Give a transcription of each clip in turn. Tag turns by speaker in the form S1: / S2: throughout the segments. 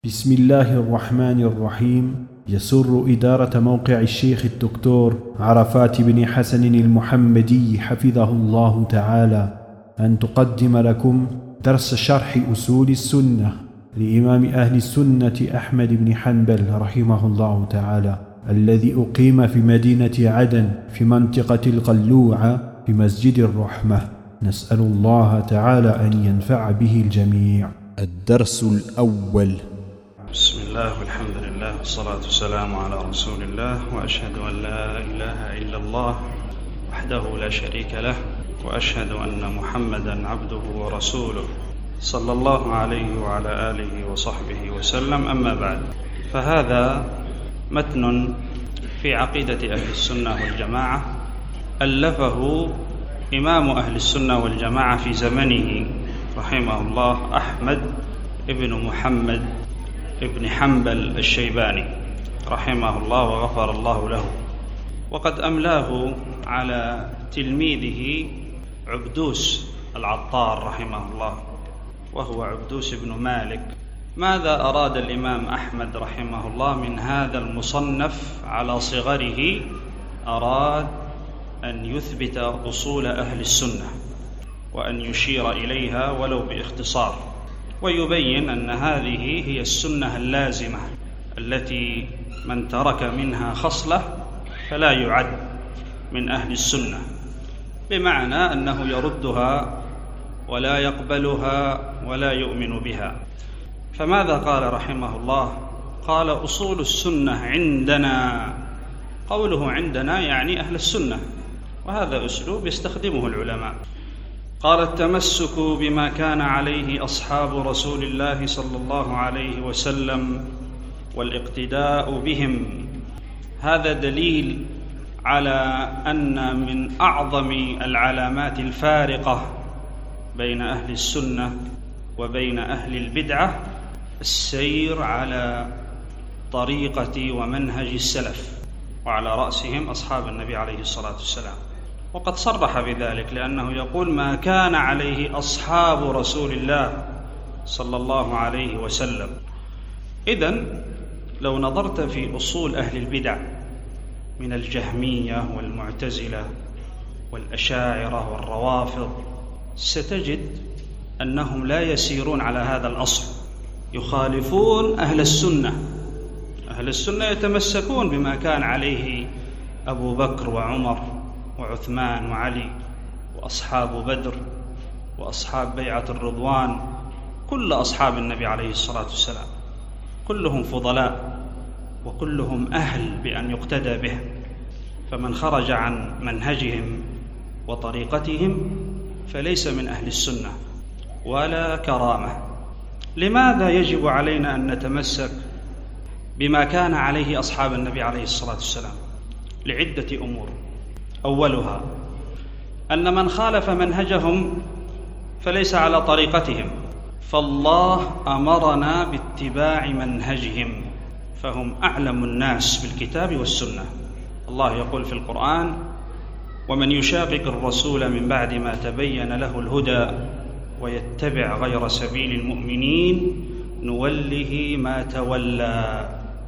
S1: بسم الله الرحمن الرحيم. يسر إدارة موقع الشيخ الدكتور عرفات بن حسن المحمدي حفظه الله تعالى أن تقدم لكم درس شرح أصول السنة لإمام أهل السنة أحمد بن حنبل رحمه الله تعالى، الذي أقيم في مدينة عدن في منطقة القلوعة في مسجد الرحمة. نسأل الله تعالى أن ينفع به الجميع. الدرس الأول.
S2: بسم الله والحمد لله والصلاة والسلام على رسول الله، وأشهد أن لا إله إلا الله وحده لا شريك له، وأشهد أن محمدا عبده ورسوله صلى الله عليه وعلى آله وصحبه وسلم. أما بعد، فهذا متن في عقيدة أهل السنة والجماعة ألفه إمام أهل السنة والجماعة في زمنه رحمه الله أحمد ابن محمد ابن حنبل الشيباني رحمه الله وغفر الله له، وقد أملاه على تلميذه عبدوس العطار رحمه الله، وهو عبدوس بن مالك. ماذا أراد الإمام أحمد رحمه الله من هذا المصنف على صغره؟ أراد أن يثبت أصول أهل السنة وأن يشير إليها ولو باختصار، ويبين أن هذه هي السنة اللازمة التي من ترك منها خصلة فلا يعد من أهل السنة، بمعنى أنه يردها ولا يقبلها ولا يؤمن بها. فماذا قال رحمه الله؟ قال: أصول السنة عندنا. قوله عندنا يعني أهل السنة، وهذا أسلوب يستخدمه العلماء. قال: التمسك بما كان عليه أصحاب رسول الله صلى الله عليه وسلم والاقتداء بهم. هذا دليل على أن من أعظم العلامات الفارقة بين أهل السنة وبين أهل البدعة السير على طريقة ومنهج السلف، وعلى رأسهم أصحاب النبي عليه الصلاة والسلام. وقد صرح بذلك، لأنه يقول: ما كان عليه أصحاب رسول الله صلى الله عليه وسلم. إذن لو نظرت في أصول أهل البدع من الجهمية والمعتزلة والأشاعرة والروافض، ستجد أنهم لا يسيرون على هذا الأصل، يخالفون أهل السنة. أهل السنة يتمسكون بما كان عليه أبو بكر وعمر وعثمان وعلي وأصحاب بدر وأصحاب بيعة الرضوان، كل أصحاب النبي عليه الصلاة والسلام، كلهم فضلاء وكلهم أهل بأن يقتدى به. فمن خرج عن منهجهم وطريقتهم فليس من أهل السنة ولا كرامة. لماذا يجب علينا أن نتمسك بما كان عليه أصحاب النبي عليه الصلاة والسلام؟ لعدة أمور. أولها أن من خالف منهجهم فليس على طريقتهم، فالله أمرنا باتباع منهجهم، فهم أعلم الناس بالكتاب والسنة. الله يقول في القرآن: ومن يشاقق الرسول من بعد ما تبين له الهدى ويتبع غير سبيل المؤمنين نوله ما تولى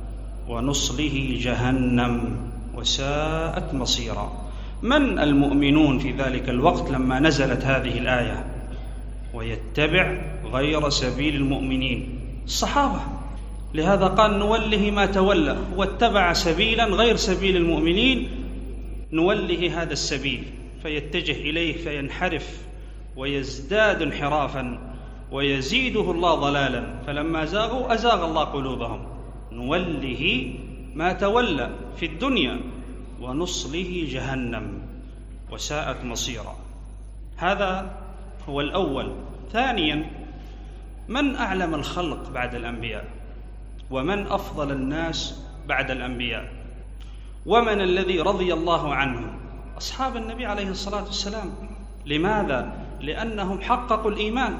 S2: ونصله جهنم وساءت مصيرا. من المؤمنون في ذلك الوقت لما نزلت هذه الآية؟ ويتبع غير سبيل المؤمنين، الصحابة. لهذا قال: نوله ما تولى، واتبع سبيلا غير سبيل المؤمنين نوله هذا السبيل، فيتجه إليه فينحرف ويزداد انحرافا ويزيده الله ضلالا. فلما زاغوا أزاغ الله قلوبهم. نوله ما تولى في الدنيا ونصله جهنم وساءت مصيرا. هذا هو الأول. ثانيا، من أعلم الخلق بعد الأنبياء؟ ومن أفضل الناس بعد الأنبياء؟ ومن الذي رضي الله عنهم؟ أصحاب النبي عليه الصلاة والسلام. لماذا؟ لأنهم حققوا الإيمان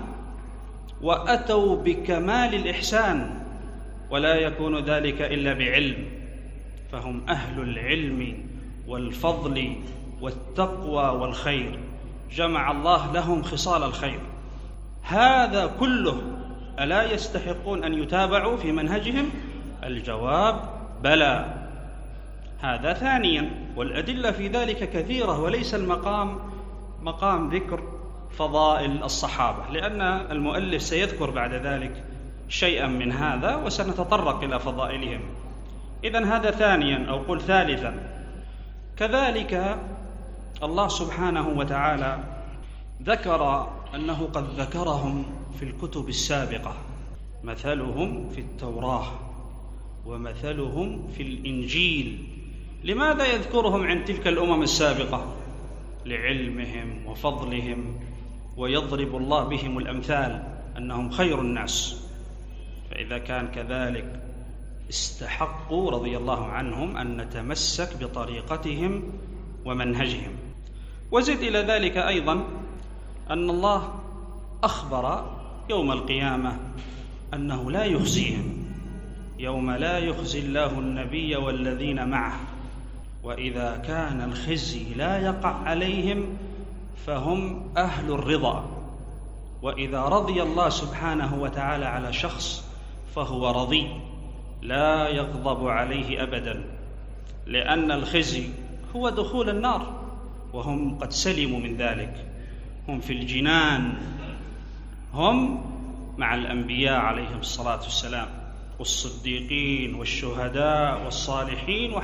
S2: وأتوا بكمال الإحسان، ولا يكون ذلك إلا بعلم، فهم أهل العلم والفضل والتقوى والخير، جمع الله لهم خصال الخير. هذا كله ألا يستحقون أن يتابعوا في منهجهم؟ الجواب بلى. هذا ثانيا. والأدلة في ذلك كثيرة، وليس المقام مقام ذكر فضائل الصحابة، لأن المؤلف سيذكر بعد ذلك شيئا من هذا وسنتطرق إلى فضائلهم. إذن هذا ثانيا، أو قل ثالثا. كذلك الله سبحانه وتعالى ذكر أنه قد ذكرهم في الكتب السابقة، مثلهم في التوراة ومثلهم في الإنجيل. لماذا يذكرهم عن تلك الأمم السابقة؟ لعلمهم وفضلهم، ويضرب الله بهم الأمثال أنهم خير الناس. فإذا كان كذلك استحقوا رضي الله عنهم أن نتمسك بطريقتهم ومنهجهم. وزد إلى ذلك أيضا أن الله أخبر يوم القيامة أنه لا يخزيهم، يوم لا يخزي الله النبي والذين معه، وإذا كان الخزي لا يقع عليهم فهم أهل الرضا. وإذا رضي الله سبحانه وتعالى على شخص فهو رضي، لا يغضب عليه أبدا، لأن الخزي هو دخول النار، وهم قد سلموا من ذلك. هم في الجنان، هم مع الأنبياء عليهم الصلاة والسلام، والصديقين والشهداء والصالحين،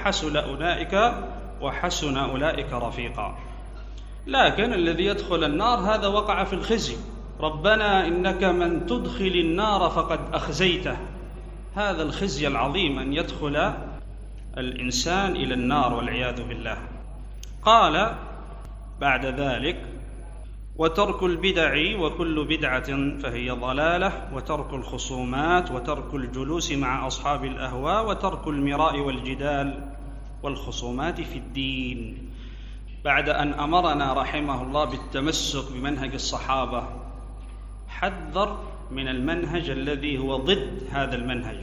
S2: وحسن أولئك رفيقا. لكن الذي يدخل النار هذا وقع في الخزي. ربنا إنك من تدخل النار فقد أخزيته. هذا الخزي العظيم أن يدخل الإنسان إلى النار والعياذ بالله. قال بعد ذلك: وترك البدع وكل بدعة فهي ضلالة، وترك الخصومات، وترك الجلوس مع أصحاب الأهواء، وترك المراء والجدال والخصومات في الدين. بعد أن أمرنا رحمه الله بالتمسك بمنهج الصحابة، حذر من المنهج الذي هو ضد هذا المنهج،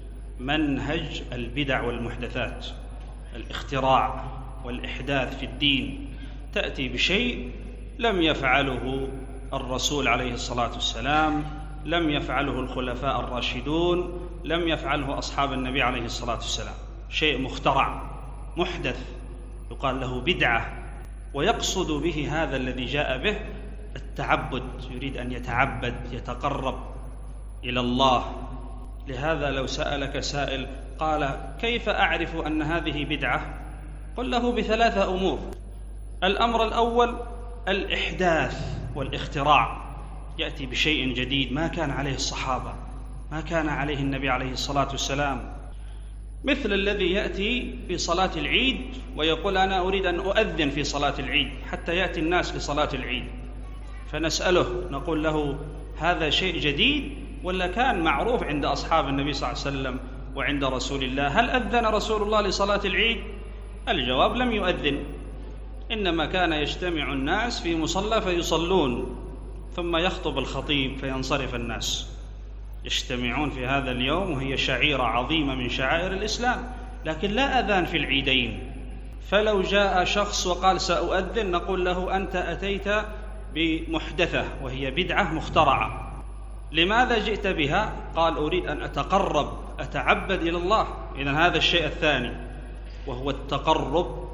S2: منهج البدع والمحدثات، الاختراع والإحداث في الدين. تأتي بشيء لم يفعله الرسول عليه الصلاة والسلام، لم يفعله الخلفاء الراشدون، لم يفعله أصحاب النبي عليه الصلاة والسلام، شيء مخترع محدث يقال له بدعة. ويقصد به هذا الذي جاء به التعبد، يريد أن يتعبد يتقرب إلى الله. لهذا لو سألك سائل قال: كيف أعرف أن هذه بدعة؟ قل له بثلاثة أمور. الأمر الأول الإحداث والاختراع، يأتي بشيء جديد ما كان عليه الصحابة، ما كان عليه النبي عليه الصلاة والسلام، مثل الذي يأتي في صلاة العيد ويقول: أنا أريد أن أؤذن في صلاة العيد حتى يأتي الناس لصلاة العيد، فنسأله نقول له: هذا شيء جديد ولا كان معروف عند أصحاب النبي صلى الله عليه وسلم وعند رسول الله؟ هل أذن رسول الله لصلاة العيد؟ الجواب: لم يؤذن، إنما كان يجتمع الناس في مصلى فيصلون، ثم يخطب الخطيب فينصرف الناس. يجتمعون في هذا اليوم وهي شعيرة عظيمة من شعائر الإسلام، لكن لا أذان في العيدين. فلو جاء شخص وقال: سأؤذن، نقول له: أنت أتيت بمحدثة وهي بدعة مخترعة. لماذا جئت بها؟ قال: أريد أن أتقرب أتعبد إلى الله. إذن هذا الشيء الثاني، وهو التقرب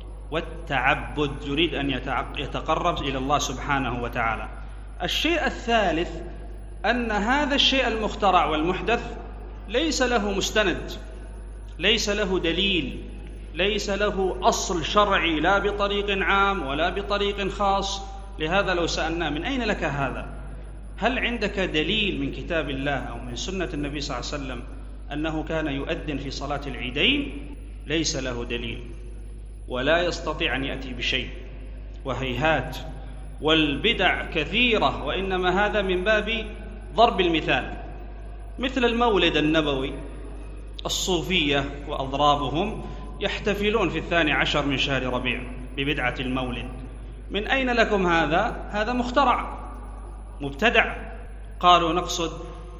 S2: والتعبد، يريد أن يتقرب إلى الله سبحانه وتعالى. الشيء الثالث أن هذا الشيء المخترع والمحدث ليس له مستند، ليس له دليل، ليس له أصل شرعي، لا بطريق عام ولا بطريق خاص. لهذا لو سألنا: من أين لك هذا؟ هل عندك دليل من كتاب الله أو من سنة النبي صلى الله عليه وسلم أنه كان يؤذن في صلاة العيدين؟ ليس له دليل ولا يستطيع أن يأتي بشيء، وهيهات. والبدع كثيرة، وإنما هذا من باب ضرب المثال، مثل المولد النبوي. الصوفية وأضرابهم يحتفلون في 12 من شهر ربيع ببدعة المولد. من أين لكم هذا؟ هذا مخترع مبتدع. قالوا: نقصد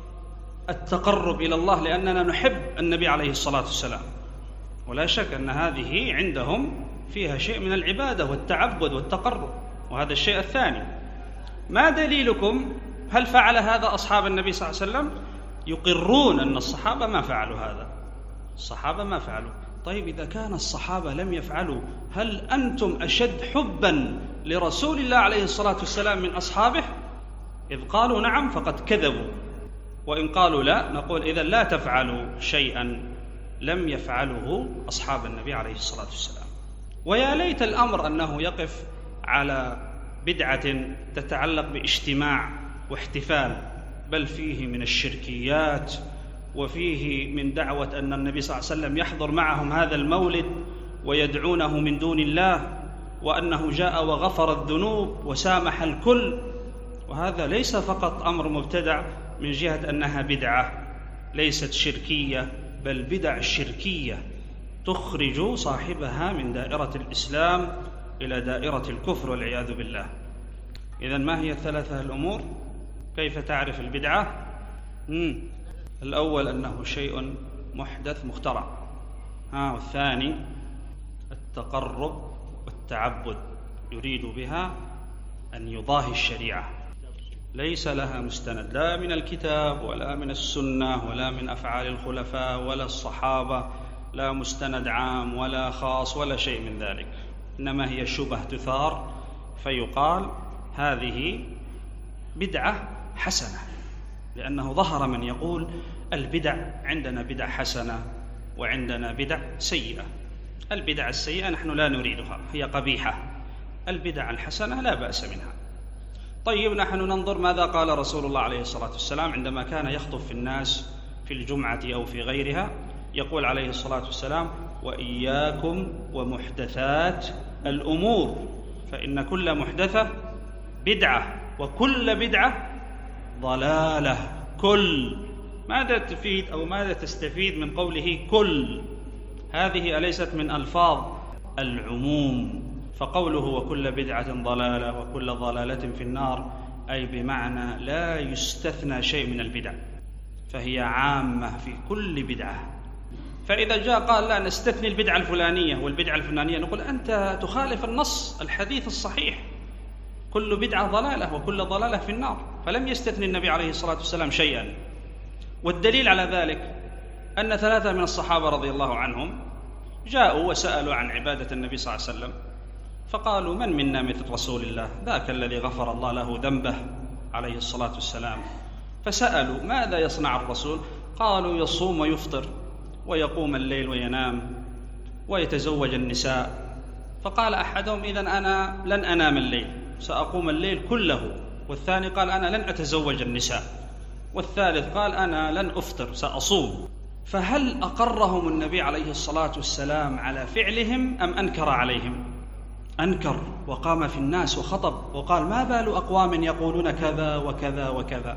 S2: التقرب إلى الله لأننا نحب النبي عليه الصلاة والسلام. ولا شك أن هذه عندهم فيها شيء من العبادة والتعبد والتقرب، وهذا الشيء الثاني. ما دليلكم؟ هل فعل هذا أصحاب النبي صلى الله عليه وسلم؟ يقرون أن الصحابة ما فعلوا هذا، الصحابة ما فعلوا. طيب إذا كان الصحابة لم يفعلوا، هل أنتم أشد حبا لرسول الله عليه الصلاة والسلام من أصحابه؟ إذ قالوا نعم فقد كذبوا، وإن قالوا لا نقول إذن لا تفعلوا شيئا لم يفعله أصحاب النبي عليه الصلاة والسلام. ويا ليت الأمر أنه يقف على بدعة تتعلق باجتماع واحتفال، بل فيه من الشركيات وفيه من دعوة أن النبي صلى الله عليه وسلم يحضر معهم هذا المولد ويدعونه من دون الله، وأنه جاء وغفر الذنوب وسامح الكل. وهذا ليس فقط أمر مبتدع من جهة أنها بدعة ليست شركية، بل بدع شركية تخرج صاحبها من دائرة الإسلام إلى دائرة الكفر والعياذ بالله. إذن ما هي الثلاثة الأمور؟ كيف تعرف البدعة؟ الأول أنه شيء محدث مخترع، والثاني التقرب والتعبد، يريد بها أن يضاهي الشريعة، ليس لها مستند لا من الكتاب ولا من السنة ولا من أفعال الخلفاء ولا الصحابة، لا مستند عام ولا خاص ولا شيء من ذلك، إنما هي شبه تثار فيقال هذه بدعة حسنة، لأنه ظهر من يقول البدع عندنا بدع حسنة وعندنا بدع سيئة. البدع السيئة نحن لا نريدها، هي قبيحة. البدع الحسنة لا بأس منها. طيب نحن ننظر ماذا قال رسول الله عليه الصلاة والسلام عندما كان يخطب في الناس في الجمعة أو في غيرها، يقول عليه الصلاة والسلام: وإياكم ومحدثات الأمور فإن كل محدثة بدعة وكل بدعة ضلالة. كل، ماذا تفيد أو ماذا تستفيد من قوله كل؟ هذه أليست من ألفاظ العموم، فقوله وكل بدعة ضلالة وكل ضلالة في النار أي بمعنى لا يستثنى شيء من البدع، فهي عامة في كل بدعة. فإذا جاء قال لا نستثني البدعة الفلانية والبدعة الفلانية، نقول أنت تخالف النص الحديث الصحيح، كل بدعة ضلالة وكل ضلالة في النار، فلم يستثني النبي عليه الصلاة والسلام شيئا. والدليل على ذلك أن 3 من الصحابة رضي الله عنهم جاءوا وسألوا عن عبادة النبي صلى الله عليه وسلم، فقالوا: من منا مثل رسول الله، ذاك الذي غفر الله له ذنبه عليه الصلاة والسلام. فسألوا: ماذا يصنع الرسول؟ قالوا: يصوم ويفطر ويقوم الليل وينام ويتزوج النساء. فقال أحدهم: إذن أنا لن أنام الليل، سأقوم الليل كله. والثاني قال: أنا لن أتزوج النساء. والثالث قال: أنا لن أفطر، سأصوم. فهل أقرهم النبي عليه الصلاة والسلام على فعلهم أم أنكر عليهم؟ أنكر، وقام في الناس وخطب وقال: ما بال أقوام يقولون كذا وكذا وكذا،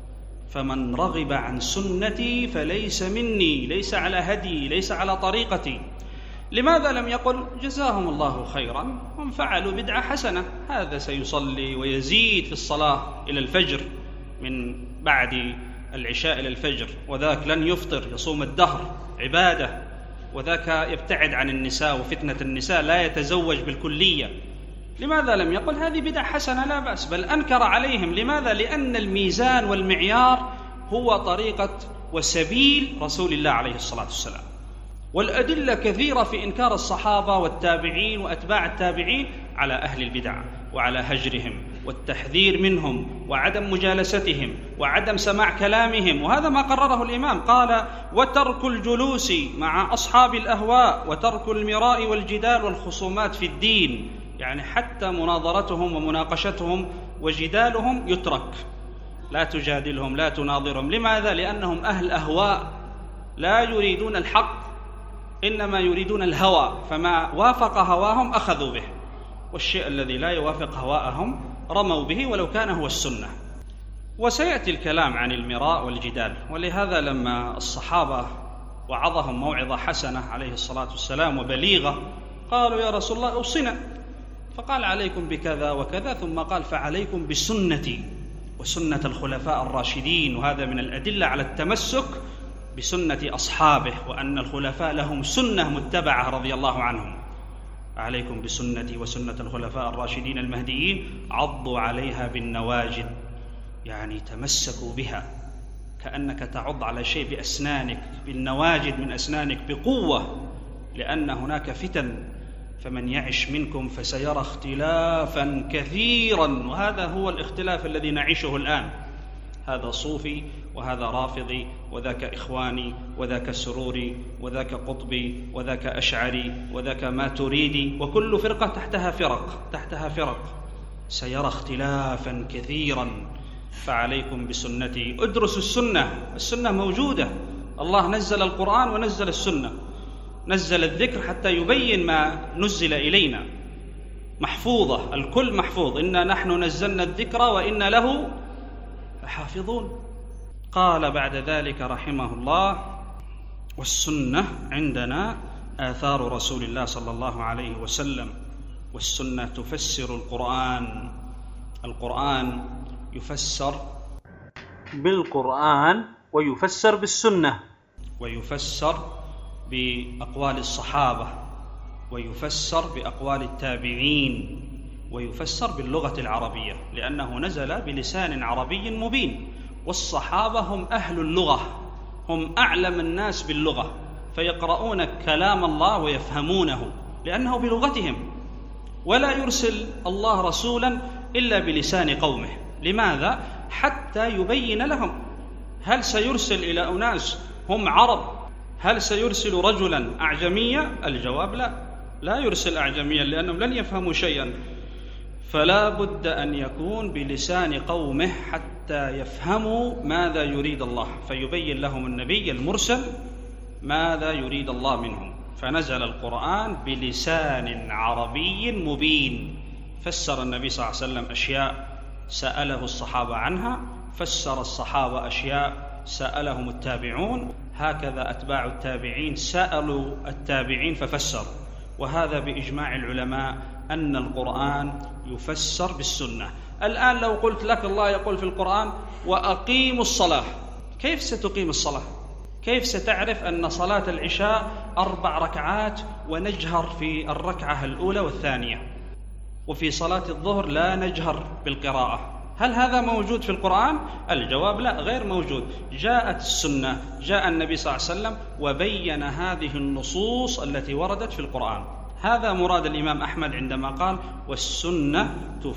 S2: فمن رغب عن سنتي فليس مني، ليس على هدي، ليس على طريقتي. لماذا لم يقل جزاهم الله خيرا هم فعلوا بدعة حسنة، هذا سيصلي ويزيد في الصلاة إلى الفجر، من بعد العشاء إلى الفجر، وذاك لن يفطر يصوم الدهر عبادة، وذاك يبتعد عن النساء وفتنة النساء لا يتزوج بالكلية. لماذا لم يقل هذه بدعة حسنة لا بأس، بل أنكر عليهم؟ لماذا؟ لأن الميزان والمعيار هو طريقة وسبيل رسول الله عليه الصلاة والسلام. والأدلة كثيرة في إنكار الصحابة والتابعين وأتباع التابعين على أهل البدع وعلى هجرهم والتحذير منهم وعدم مجالستهم وعدم سماع كلامهم. وهذا ما قرره الإمام، قال: وترك الجلوس مع أصحاب الأهواء وترك المراء والجدال والخصومات في الدين، يعني حتى مناظرتهم ومناقشتهم وجدالهم يترك، لا تجادلهم لا تناظرهم. لماذا؟ لأنهم أهل أهواء لا يريدون الحق، إنما يريدون الهوى، فما وافق هواهم أخذوا به، والشيء الذي لا يوافق هواءهم رموا به ولو كان هو السنة. وسيأتي الكلام عن المراء والجدال، ولهذا لما الصحابة وعظهم موعظة حسنة عليه الصلاة والسلام وبليغة، قالوا: يا رسول الله أوصنا، فقال: عليكم بكذا وكذا، ثم قال: فعليكم بسنتي وسنة الخلفاء الراشدين. وهذا من الأدلة على التمسك بسنة أصحابه، وأن الخلفاء لهم سنة متبعة رضي الله عنهم. عليكم بسنتي وسنة الخلفاء الراشدين المهديين، عضوا عليها بالنواجذ، يعني تمسكوا بها كأنك تعض على شيء بأسنانك، بالنواجذ من أسنانك بقوة، لأن هناك فتن. فمن يعش منكم فسيرى اختلافا كثيرا، وهذا هو الاختلاف الذي نعيشه الآن. هذا صوفي وهذا رافضي وذاك إخواني وذاك سروري وذاك قطبي وذاك أشعري وذاك ماتريدي، وكل فرقة تحتها فرق. سيرى اختلافا كثيرا، فعليكم بسنتي. ادرسوا السنة موجودة. الله نزل القرآن ونزل السنة، نزل الذكر حتى يبين ما نزل إلينا، محفوظة، الكل محفوظ. إنا نحن نزلنا الذكر وإنا له لحافظون. قال بعد ذلك رحمه الله: والسنة عندنا آثار رسول الله صلى الله عليه وسلم، والسنة تفسر القرآن. القرآن يفسر بالقرآن ويفسر بالسنة، ويفسر بأقوال الصحابة، ويفسر بأقوال التابعين، ويفسر باللغة العربية، لأنه نزل بلسان عربي مبين. والصحابة هم أهل اللغة، هم أعلم الناس باللغة، فيقرؤون كلام الله ويفهمونه لأنه بلغتهم. ولا يرسل الله رسولا إلا بلسان قومه. لماذا؟ حتى يبين لهم. هل سيرسل إلى أناس هم عرب؟ هل سيرسل رجلا أعجميا؟ الجواب لا يرسل أعجميا، لأنهم لن يفهموا شيئا. فلا بد أن يكون بلسان قومه حتى يفهموا ماذا يريد الله، فيبين لهم النبي المرسل ماذا يريد الله منهم. فنزل القرآن بلسان عربي مبين. فسر النبي صلى الله عليه وسلم أشياء سأله الصحابة عنها، فسر الصحابة أشياء سألهم التابعون، هكذا أتباع التابعين سألوا التابعين ففسروا. وهذا بإجماع العلماء أن القرآن يفسر بالسنة. الآن لو قلت لك الله يقول في القرآن: وأقيموا الصلاة، كيف ستقيم الصلاة؟ كيف ستعرف أن صلاة العشاء 4 ركعات ونجهر في الركعة الأولى والثانية، وفي صلاة الظهر لا نجهر بالقراءة؟ هل هذا موجود في القرآن؟ الجواب لا، غير موجود. جاءت السنة، جاء النبي صلى الله عليه وسلم وبين هذه النصوص التي وردت في القرآن. هذا مراد الإمام أحمد عندما قال: والسنة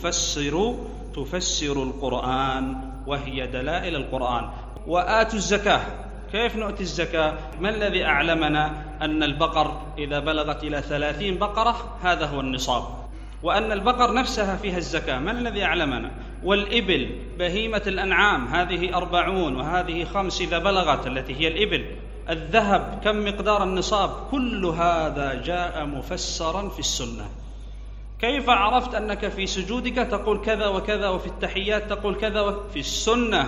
S2: تفسر القرآن، وهي دلائل القرآن. وآتوا الزكاة، كيف نؤتي الزكاة؟ ما الذي أعلمنا أن البقر إذا بلغت إلى 30 بقرة هذا هو النصاب، وأن البقر نفسها فيها الزكاة؟ من الذي أعلمنا؟ والإبل بهيمة الأنعام هذه 40 وهذه 5 إذا بلغت، التي هي الإبل. الذهب كم مقدار النصاب؟ كل هذا جاء مفسرا في السنة. كيف عرفت أنك في سجودك تقول كذا وكذا وفي التحيات تقول كذا في السنة؟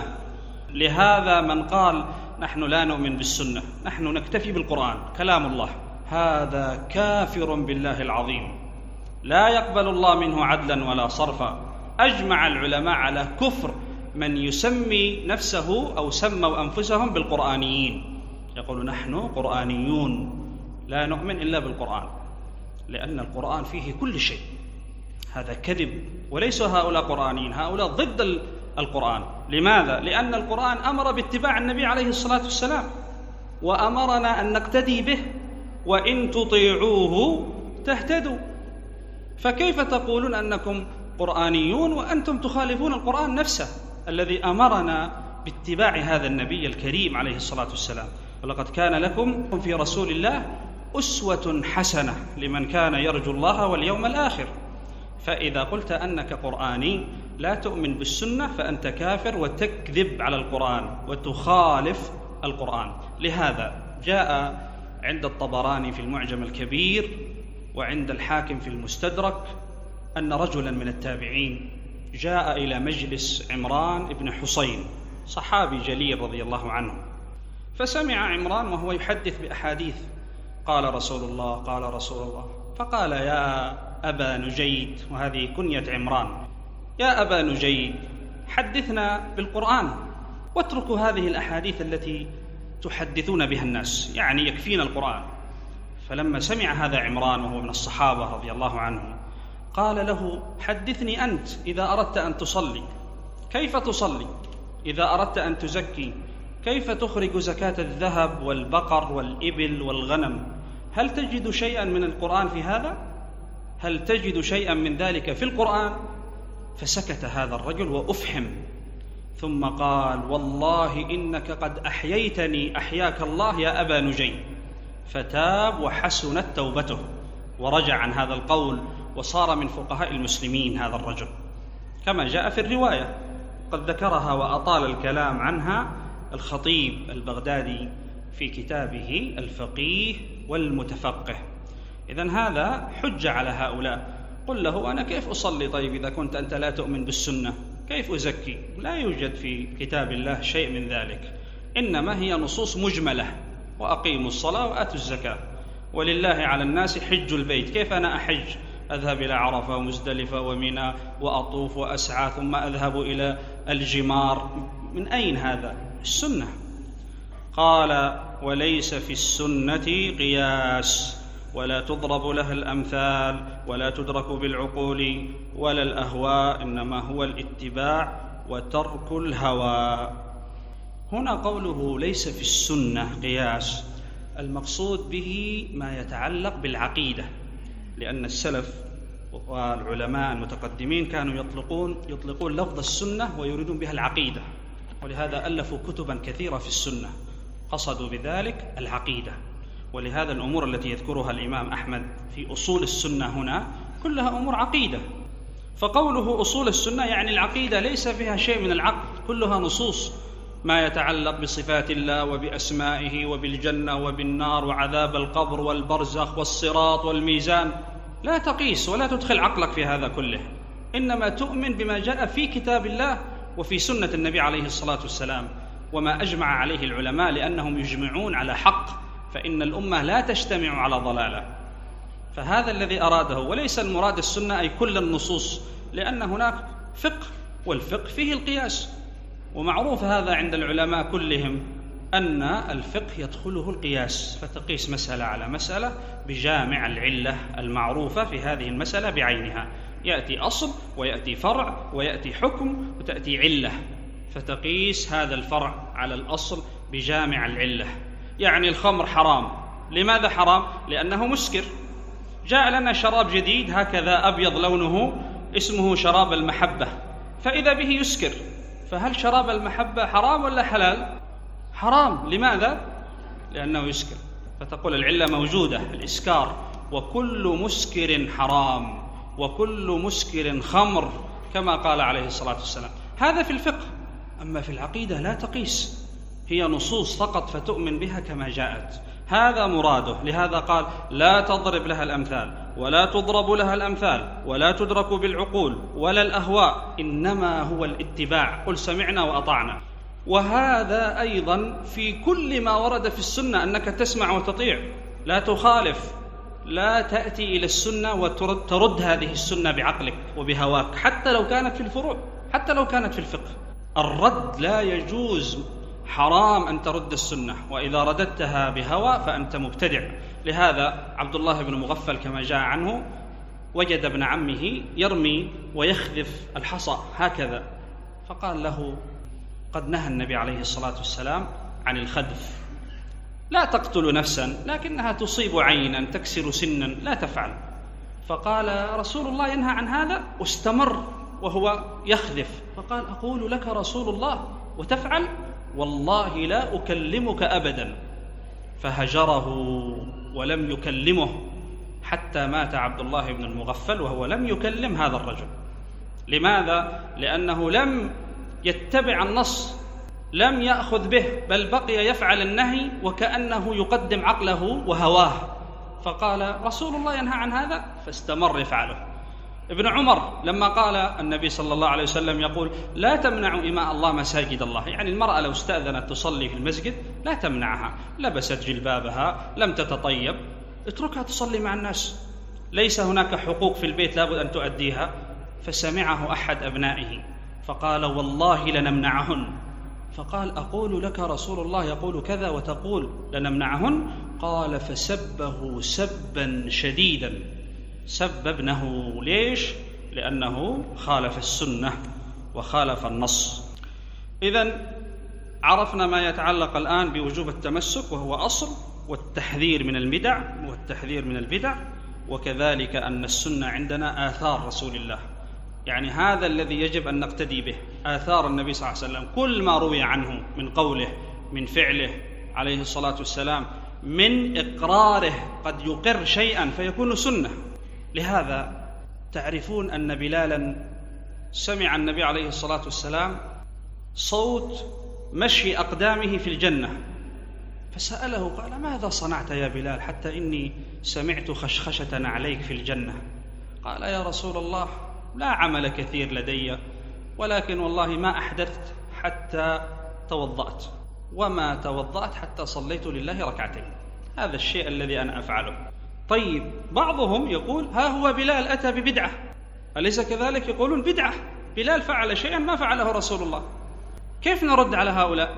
S2: لهذا من قال نحن لا نؤمن بالسنة، نحن نكتفي بالقرآن كلام الله، هذا كافر بالله العظيم، لا يقبل الله منه عدلا ولا صرفا. أجمع العلماء على كفر من يسمي نفسه أو سموا أنفسهم بالقرآنيين، يقول نحن قرآنيون لا نؤمن إلا بالقرآن، لأن القرآن فيه كل شيء. هذا كذب، وليس هؤلاء قرآنيين، هؤلاء ضد القرآن. لماذا؟ لأن القرآن أمر باتباع النبي عليه الصلاة والسلام، وأمرنا أن نقتدي به، وإن تطيعوه تهتدوا. فكيف تقولون أنكم قرآنيون وأنتم تخالفون القرآن نفسه الذي أمرنا باتباع هذا النبي الكريم عليه الصلاة والسلام؟ ولقد كان لكم في رسول الله أسوة حسنة لمن كان يرجو الله واليوم الآخر. فإذا قلت أنك قرآني لا تؤمن بالسنة فأنت كافر وتكذب على القرآن وتخالف القرآن. لهذا جاء عند الطبراني في المعجم الكبير وعند الحاكم في المستدرك أن رجلا من التابعين جاء إلى مجلس عمران بن حسين، صحابي جليل رضي الله عنه، فسمع عمران وهو يحدث بأحاديث: قال رسول الله قال رسول الله. فقال: يا أبا نجيد، وهذه كنية عمران، يا أبا نجيد حدثنا بالقرآن واتركوا هذه الأحاديث التي تحدثون بها الناس، يعني يكفينا القرآن. فلما سمع هذا عمران وهو من الصحابة رضي الله عنهم قال له: حدثني أنت إذا أردت أن تصلي، كيف تصلي؟ إذا أردت أن تزكي كيف تخرج زكاة الذهب والبقر والإبل والغنم؟ هل تجد شيئا من القرآن في هذا؟ هل تجد شيئا من ذلك في القرآن؟ فسكت هذا الرجل وأفحم، ثم قال: والله إنك قد أحييتني أحياك الله يا أبا نجي. فتاب وحسنت توبته ورجع عن هذا القول، وصار من فقهاء المسلمين هذا الرجل كما جاء في الرواية، قد ذكرها وأطال الكلام عنها الخطيب البغدادي في كتابه الفقيه والمتفقه. إذن هذا حجة على هؤلاء. قل له: أنا كيف أصلي طيب إذا كنت أنت لا تؤمن بالسنة؟ كيف أزكي؟ لا يوجد في كتاب الله شيء من ذلك، إنما هي نصوص مجملة: وأقيموا الصلاة وآتوا الزكاة، ولله على الناس حج البيت. كيف أنا أحج؟ أذهب إلى عرفة ومزدلفة ومنى وأطوف وأسعى ثم أذهب إلى الجمار؟ من أين هذا؟ السنة. قال: وليس في السنة قياس، ولا تضرب لها الأمثال، ولا تدرك بالعقول ولا الأهواء، إنما هو الاتباع وترك الهوى. هنا قوله ليس في السنة قياس، المقصود به ما يتعلق بالعقيدة، لأن السلف والعلماء المتقدمين كانوا يطلقون لفظ السنة ويريدون بها العقيدة، ولهذا ألفوا كتبا كثيرة في السنة قصدوا بذلك العقيدة. ولهذا الأمور التي يذكرها الإمام أحمد في أصول السنة هنا كلها أمور عقيدة. فقوله أصول السنة يعني العقيدة ليس فيها شيء من العقل، كلها نصوص ما يتعلق بصفات الله وبأسمائه وبالجنة وبالنار وعذاب القبر والبرزخ والصراط والميزان. لا تقيس ولا تدخل عقلك في هذا كله، إنما تؤمن بما جاء في كتاب الله وفي سنة النبي عليه الصلاة والسلام وما أجمع عليه العلماء، لأنهم يجمعون على حق، فإن الأمة لا تجتمع على ضلالة. فهذا الذي أراده، وليس المراد السنة أي كل النصوص، لأن هناك فقه، والفقه فيه القياس، ومعروف هذا عند العلماء كلهم أن الفقه يدخله القياس، فتقيس مسألة على مسألة بجامع العلة المعروفة في هذه المسألة بعينها، يأتي أصل ويأتي فرع ويأتي حكم وتأتي علة، فتقيس هذا الفرع على الأصل بجامع العلة. يعني الخمر حرام، لماذا حرام؟ لأنه مسكر. جاء لنا شراب جديد هكذا أبيض لونه اسمه شراب المحبة، فإذا به يسكر، فهل شراب المحبة حرام ولا حلال؟ حرام. لماذا؟ لأنه يسكر. فتقول العلة موجودة، الإسكار، وكل مسكر حرام وكل مسكر خمر، كما قال عليه الصلاة والسلام. هذا في الفقه. أما في العقيدة لا تقيس، هي نصوص فقط فتؤمن بها كما جاءت، هذا مراده. لهذا قال: لا تضرب لها الأمثال، ولا تضرب لها الأمثال، ولا تدرك بالعقول ولا الأهواء، إنما هو الاتباع، قل سمعنا وأطعنا. وهذا أيضا في كل ما ورد في السنة، أنك تسمع وتطيع، لا تخالف، لا تأتي إلى السنة وترد هذه السنة بعقلك وبهواك، حتى لو كانت في الفروع، حتى لو كانت في الفقه. الرد لا يجوز، حرام أن ترد السنة، وإذا رددتها بهوى فأنت مبتدع. لهذا عبد الله بن مغفل كما جاء عنه وجد ابن عمه يرمي ويخذف الحصى هكذا، فقال له: قد نهى النبي عليه الصلاة والسلام عن الخذف، لا تقتل نفسا لكنها تصيب عينا تكسر سنا، لا تفعل. فقال: رسول الله ينهى عن هذا؟ واستمر وهو يخذف، فقال: أقول لك رسول الله وتفعل؟ والله لا أكلمك أبدا. فهجره ولم يكلمه حتى مات عبد الله بن المغفل وهو لم يكلم هذا الرجل. لماذا؟ لأنه لم يتبع النص، لم يأخذ به، بل بقي يفعل النهي وكأنه يقدم عقله وهواه. فقال: رسول الله ينهى عن هذا، فاستمر يفعله. ابن عمر لما قال النبي صلى الله عليه وسلم يقول: لا تمنعوا إماء الله مساجد الله، يعني المرأة لو استأذنت تصلي في المسجد لا تمنعها، لبست جلبابها، لم تتطيب، اتركها تصلي مع الناس، ليس هناك حقوق في البيت لابد أن تؤديها. فسمعه أحد أبنائه فقال: والله لنمنعهن. فقال: أقول لك رسول الله يقول كذا وتقول لنمنعهن؟ قال: فسبه سبا شديدا، سب ابنه. ليش؟ لأنه خالف السنة وخالف النص. إذن عرفنا ما يتعلق الآن بوجوب التمسك، وهو أصل، والتحذير من البدع، وكذلك أن السنة عندنا آثار رسول الله، يعني هذا الذي يجب أن نقتدي به، آثار النبي صلى الله عليه وسلم، كل ما روي عنه من قوله، من فعله عليه الصلاة والسلام، من إقراره، قد يقر شيئا فيكون سنة. لهذا تعرفون أن بلالا سمع النبي عليه الصلاة والسلام صوت مشي أقدامه في الجنة، فسأله قال: ماذا صنعت يا بلال حتى إني سمعت خشخشة عليك في الجنة؟ قال: يا رسول الله، لا عمل كثير لدي، ولكن والله ما أحدثت حتى توضأت، وما توضأت حتى صليت لله ركعتين، هذا الشيء الذي أنا أفعله. طيب، بعضهم يقول: ها هو بلال أتى ببدعة، أليس كذلك؟ يقولون بدعة، بلال فعل شيئا ما فعله رسول الله. كيف نرد على هؤلاء؟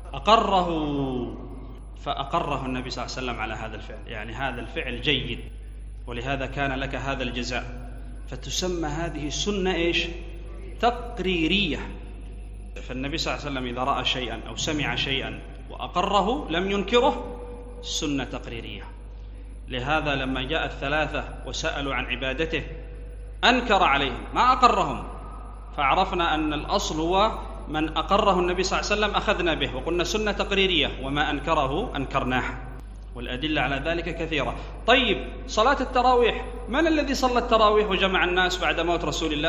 S2: فأقره النبي صلى الله عليه وسلم على هذا الفعل، يعني هذا الفعل جيد، ولهذا كان لك هذا الجزاء، فتسمى هذه السنة إيش؟ تقريرية. فالنبي صلى الله عليه وسلم إذا رأى شيئا أو سمع شيئا وأقره لم ينكره، سنة تقريرية. لهذا لما جاء الثلاثة وسألوا عن عبادته أنكر عليهم، ما أقرهم، فعرفنا أن الأصل هو من أقره النبي صلى الله عليه وسلم أخذنا به، وقلنا سنة تقريرية، وما أنكره أنكرناه، والأدلة على ذلك كثيرة. طيب، صلاة التراويح، من الذي صلى التراويح وجمع الناس بعد موت رسول الله؟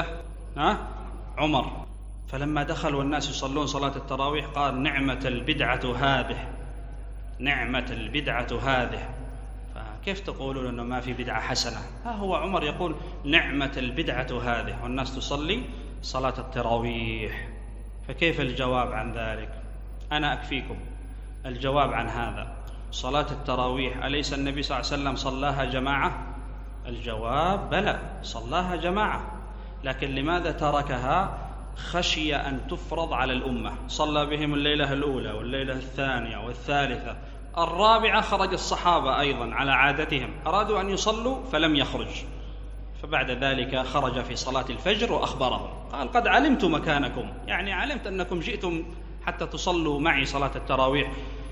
S2: عمر. فلما دخل والناس يصلون صلاة التراويح قال: نعمة البدعة هذه، نعمة البدعة هذه. فكيف تقولون أنه ما في بدعة حسنة؟ ها هو عمر يقول: نعمة البدعة هذه، والناس تصلي صلاة التراويح. فكيف الجواب عن ذلك؟ أنا أكفيكم الجواب عن هذا. صلاة التراويح أليس النبي صلى الله عليه وسلم صلاها جماعة؟ الجواب: بلى، صلاها جماعة، لكن لماذا تركها؟ خشي أن تفرض على الأمة. صلى بهم الليلة الأولى والليلة الثانية والثالثة، الرابعة خرج الصحابة أيضا على عادتهم، أرادوا أن يصلوا فلم يخرج، فبعد ذلك خرج في صلاة الفجر وأخبرهم، قال: قد علمت مكانكم، يعني علمت أنكم جئتم حتى تصلوا معي صلاة التراويح،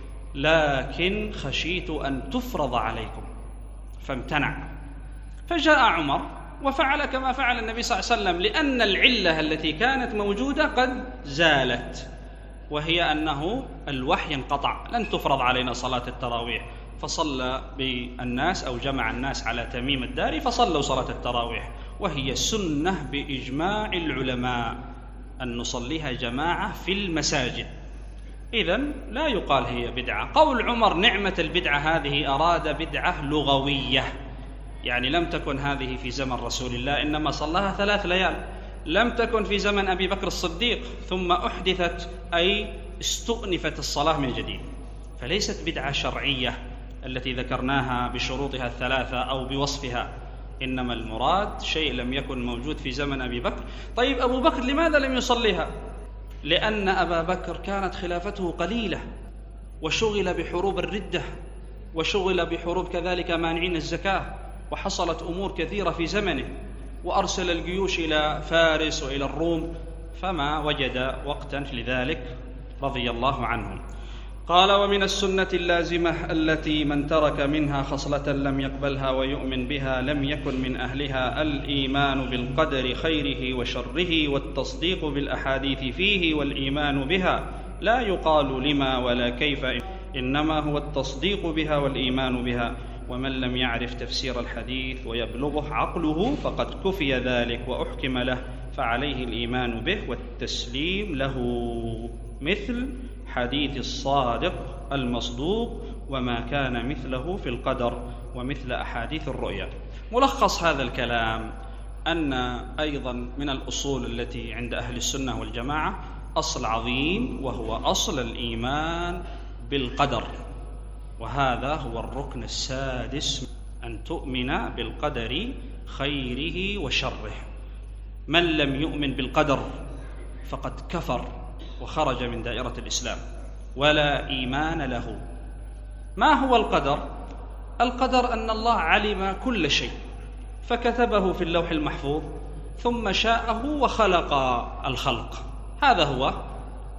S2: لكن خشيت أن تفرض عليكم، فامتنع. فجاء عمر وفعل كما فعل النبي صلى الله عليه وسلم، لأن العلة التي كانت موجودة قد زالت، وهي أنه الوحي انقطع، لن تفرض علينا صلاة التراويح، فصلى بالناس أو جمع الناس على تميم الداري فصلوا صلاة التراويح، وهي سنة بإجماع العلماء أن نصليها جماعة في المساجد. إذن لا يقال هي بدعة. قول عمر نعمة البدعة هذه أراد بدعة لغوية، يعني لم تكن هذه في زمن رسول الله، إنما صلاها 3 ليال، لم تكن في زمن أبي بكر الصديق، ثم أحدثت أي استؤنفت الصلاة من جديد، فليست بدعة شرعية التي ذكرناها بشروطها 3 أو بوصفها، إنما المراد شيء لم يكن موجود في زمن أبي بكر. طيب، أبو بكر لماذا لم يصليها؟ لأن أبا بكر كانت خلافته قليلة، وشغل بحروب الردة، وشغل بحروب كذلك مانعين الزكاة، وحصلت أمور كثيرة في زمنه، وأرسل الجيوش إلى فارس وإلى الروم، فما وجد وقتا لذلك رضي الله عنه. قال: ومن السنة اللازمة التي من ترك منها خصلة لم يقبلها ويؤمن بها لم يكن من أهلها الإيمان بالقدر خيره وشره والتصديق بالأحاديث فيه والإيمان بها، لا يقال لما ولا كيف، إنما هو التصديق بها والإيمان بها. ومن لم يعرف تفسير الحديث ويبلغه عقله فقد كفي ذلك وأحكم له، فعليه الإيمان به والتسليم له، مثل حديث الصادق المصدوق وما كان مثله في القدر، ومثل أحاديث الرؤيا. ملخص هذا الكلام أن أيضا من الأصول التي عند أهل السنة والجماعة أصل عظيم، وهو أصل الإيمان بالقدر، وهذا هو الركن السادس، أن تؤمن بالقدر خيره وشره. من لم يؤمن بالقدر فقد كفر وخرج من دائرة الإسلام ولا إيمان له. ما هو القدر؟ القدر أن الله علم كل شيء فكتبه في اللوح المحفوظ، ثم شاءه وخلق الخلق، هذا هو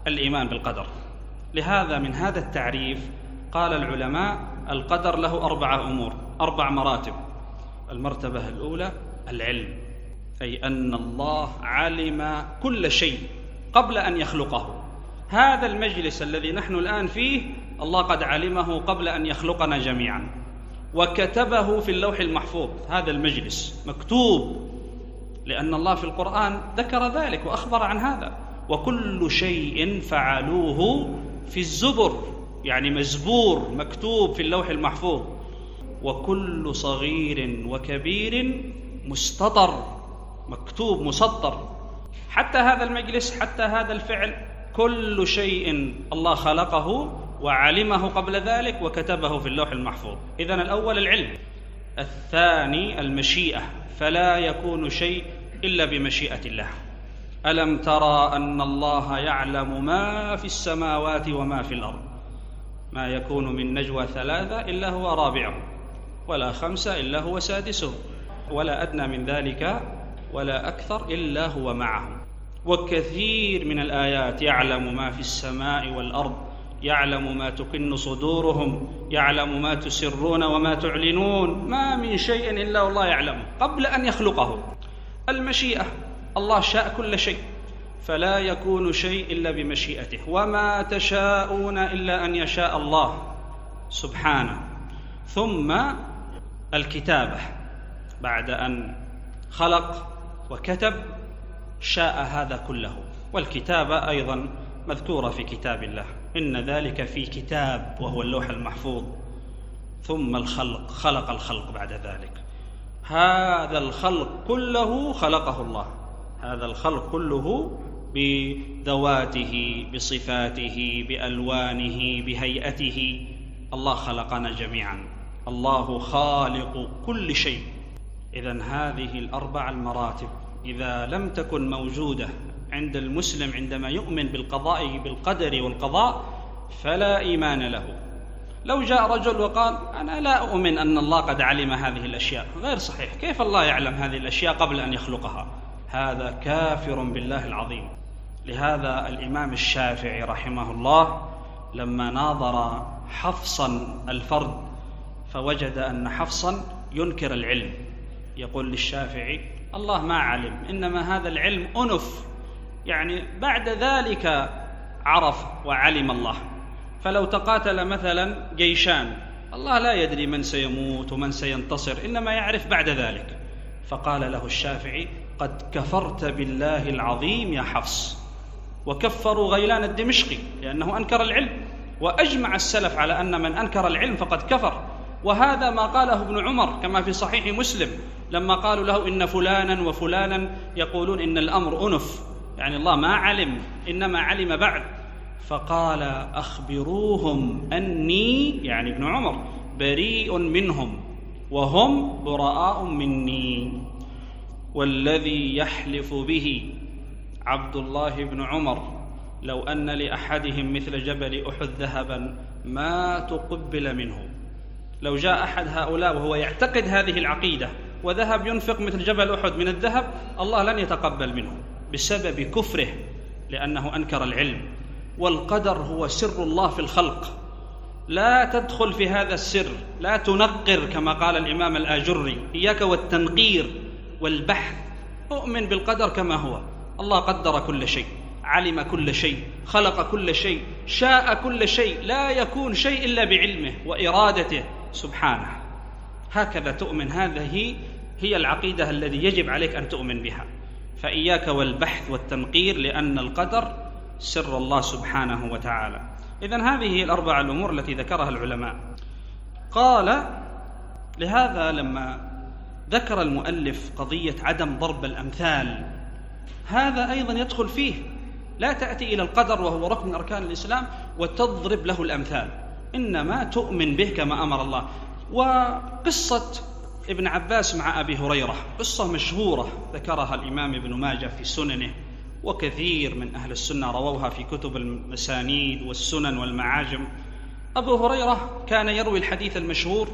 S2: الإيمان بالقدر. لهذا من هذا التعريف قال العلماء القدر له 4 أمور، 4 مراتب. المرتبة الأولى العلم، أي أن الله علم كل شيء قبل أن يخلقه. هذا المجلس الذي نحن الآن فيه الله قد علمه قبل أن يخلقنا جميعا، وكتبه في اللوح المحفوظ. هذا المجلس مكتوب، لأن الله في القرآن ذكر ذلك وأخبر عن هذا. وكل شيء فعلوه في الزبر، يعني مزبور مكتوب في اللوح المحفوظ. وكل صغير وكبير مستطر، مكتوب مسطر. حتى هذا المجلس، حتى هذا الفعل، كل شيء الله خلقه وعلمه قبل ذلك وكتبه في اللوح المحفوظ. إذن الأول العلم. الثاني المشيئة، فلا يكون شيء إلا بمشيئة الله. ألم ترى أن الله يعلم ما في السماوات وما في الأرض، ما يكون من نجوى 3 إلا هو رابعهم، ولا 5 إلا هو سادسهم، ولا أدنى من ذلك ولا أكثر إلا هو معهم. وكثير من الآيات يعلم ما في السماء والأرض، يعلم ما تكن صدورهم، يعلم ما تسرون وما تعلنون. ما من شيء إلا الله يعلمه قبل أن يخلقه. المشيئة، الله شاء كل شيء، فلا يكون شيء إلا بمشيئته. وما تشاءون إلا أن يشاء الله سبحانه. ثم الكتابة، بعد أن خلق وكتب شاء هذا كله. والكتابة أيضا مذكورة في كتاب الله، إن ذلك في كتاب وهو اللوح المحفوظ. ثم الخلق، خلق الخلق بعد ذلك. هذا الخلق كله خلقه الله، هذا الخلق كله بذواته، بصفاته، بألوانه، بهيئته. الله خلقنا جميعا، الله خالق كل شيء. إذن هذه ال4 المراتب إذا لم تكن موجودة عند المسلم عندما يؤمن بالقضاء، بالقدر والقضاء، فلا إيمان له. لو جاء رجل وقال أنا لا أؤمن أن الله قد علم هذه الأشياء، غير صحيح. كيف الله يعلم هذه الأشياء قبل أن يخلقها؟ هذا كافر بالله العظيم. لهذا الإمام الشافعي رحمه الله لما ناظر حفصا الفرد فوجد أن حفصا ينكر العلم، يقول للشافعي الله ما علم، إنما هذا العلم أنف، يعني بعد ذلك عرف وعلم الله. فلو تقاتل مثلا جيشان، الله لا يدري من سيموت ومن سينتصر، إنما يعرف بعد ذلك. فقال له الشافعي قد كفرت بالله العظيم يا حفص. وكفروا غيلان الدمشقي لأنه أنكر العلم، وأجمع السلف على أن من أنكر العلم فقد كفر. وهذا ما قاله ابن عمر كما في صحيح مسلم لما قالوا له إن فلانا وفلانا يقولون إن الأمر أنف، يعني الله ما علم إنما علم بعد. فقال أخبروهم أني، يعني ابن عمر، بريء منهم وهم براء مني. والذي يحلف به عبد الله بن عمر لو أن لأحدهم مثل جبل أحد ذهبا ما تقبل منه. لو جاء أحد هؤلاء وهو يعتقد هذه العقيدة وذهب ينفق مثل جبل أحد من الذهب، الله لن يتقبل منه بسبب كفره، لأنه أنكر العلم. والقدر هو سر الله في الخلق، لا تدخل في هذا السر، لا تنقر كما قال الإمام الآجري، إياك والتنقير والبحث. أؤمن بالقدر كما هو. الله قدر كل شيء، علم كل شيء، خلق كل شيء، شاء كل شيء، لا يكون شيء إلا بعلمه وإرادته سبحانه. هكذا تؤمن، هذه هي العقيدة التي يجب عليك أن تؤمن بها. فإياك والبحث والتنقير، لأن القدر سر الله سبحانه وتعالى. إذن هذه هي ال4 الأمور التي ذكرها العلماء. قال لهذا لما ذكر المؤلف قضية عدم ضرب الأمثال، هذا أيضا يدخل فيه. لا تأتي إلى القدر وهو ركن من أركان الإسلام وتضرب له الأمثال، إنما تؤمن به كما أمر الله. وقصة ابن عباس مع أبي هريرة قصة مشهورة ذكرها الإمام ابن ماجه في سننه، وكثير من أهل السنة رووها في كتب المسانيد والسنن والمعاجم. أبو هريرة كان يروي الحديث المشهور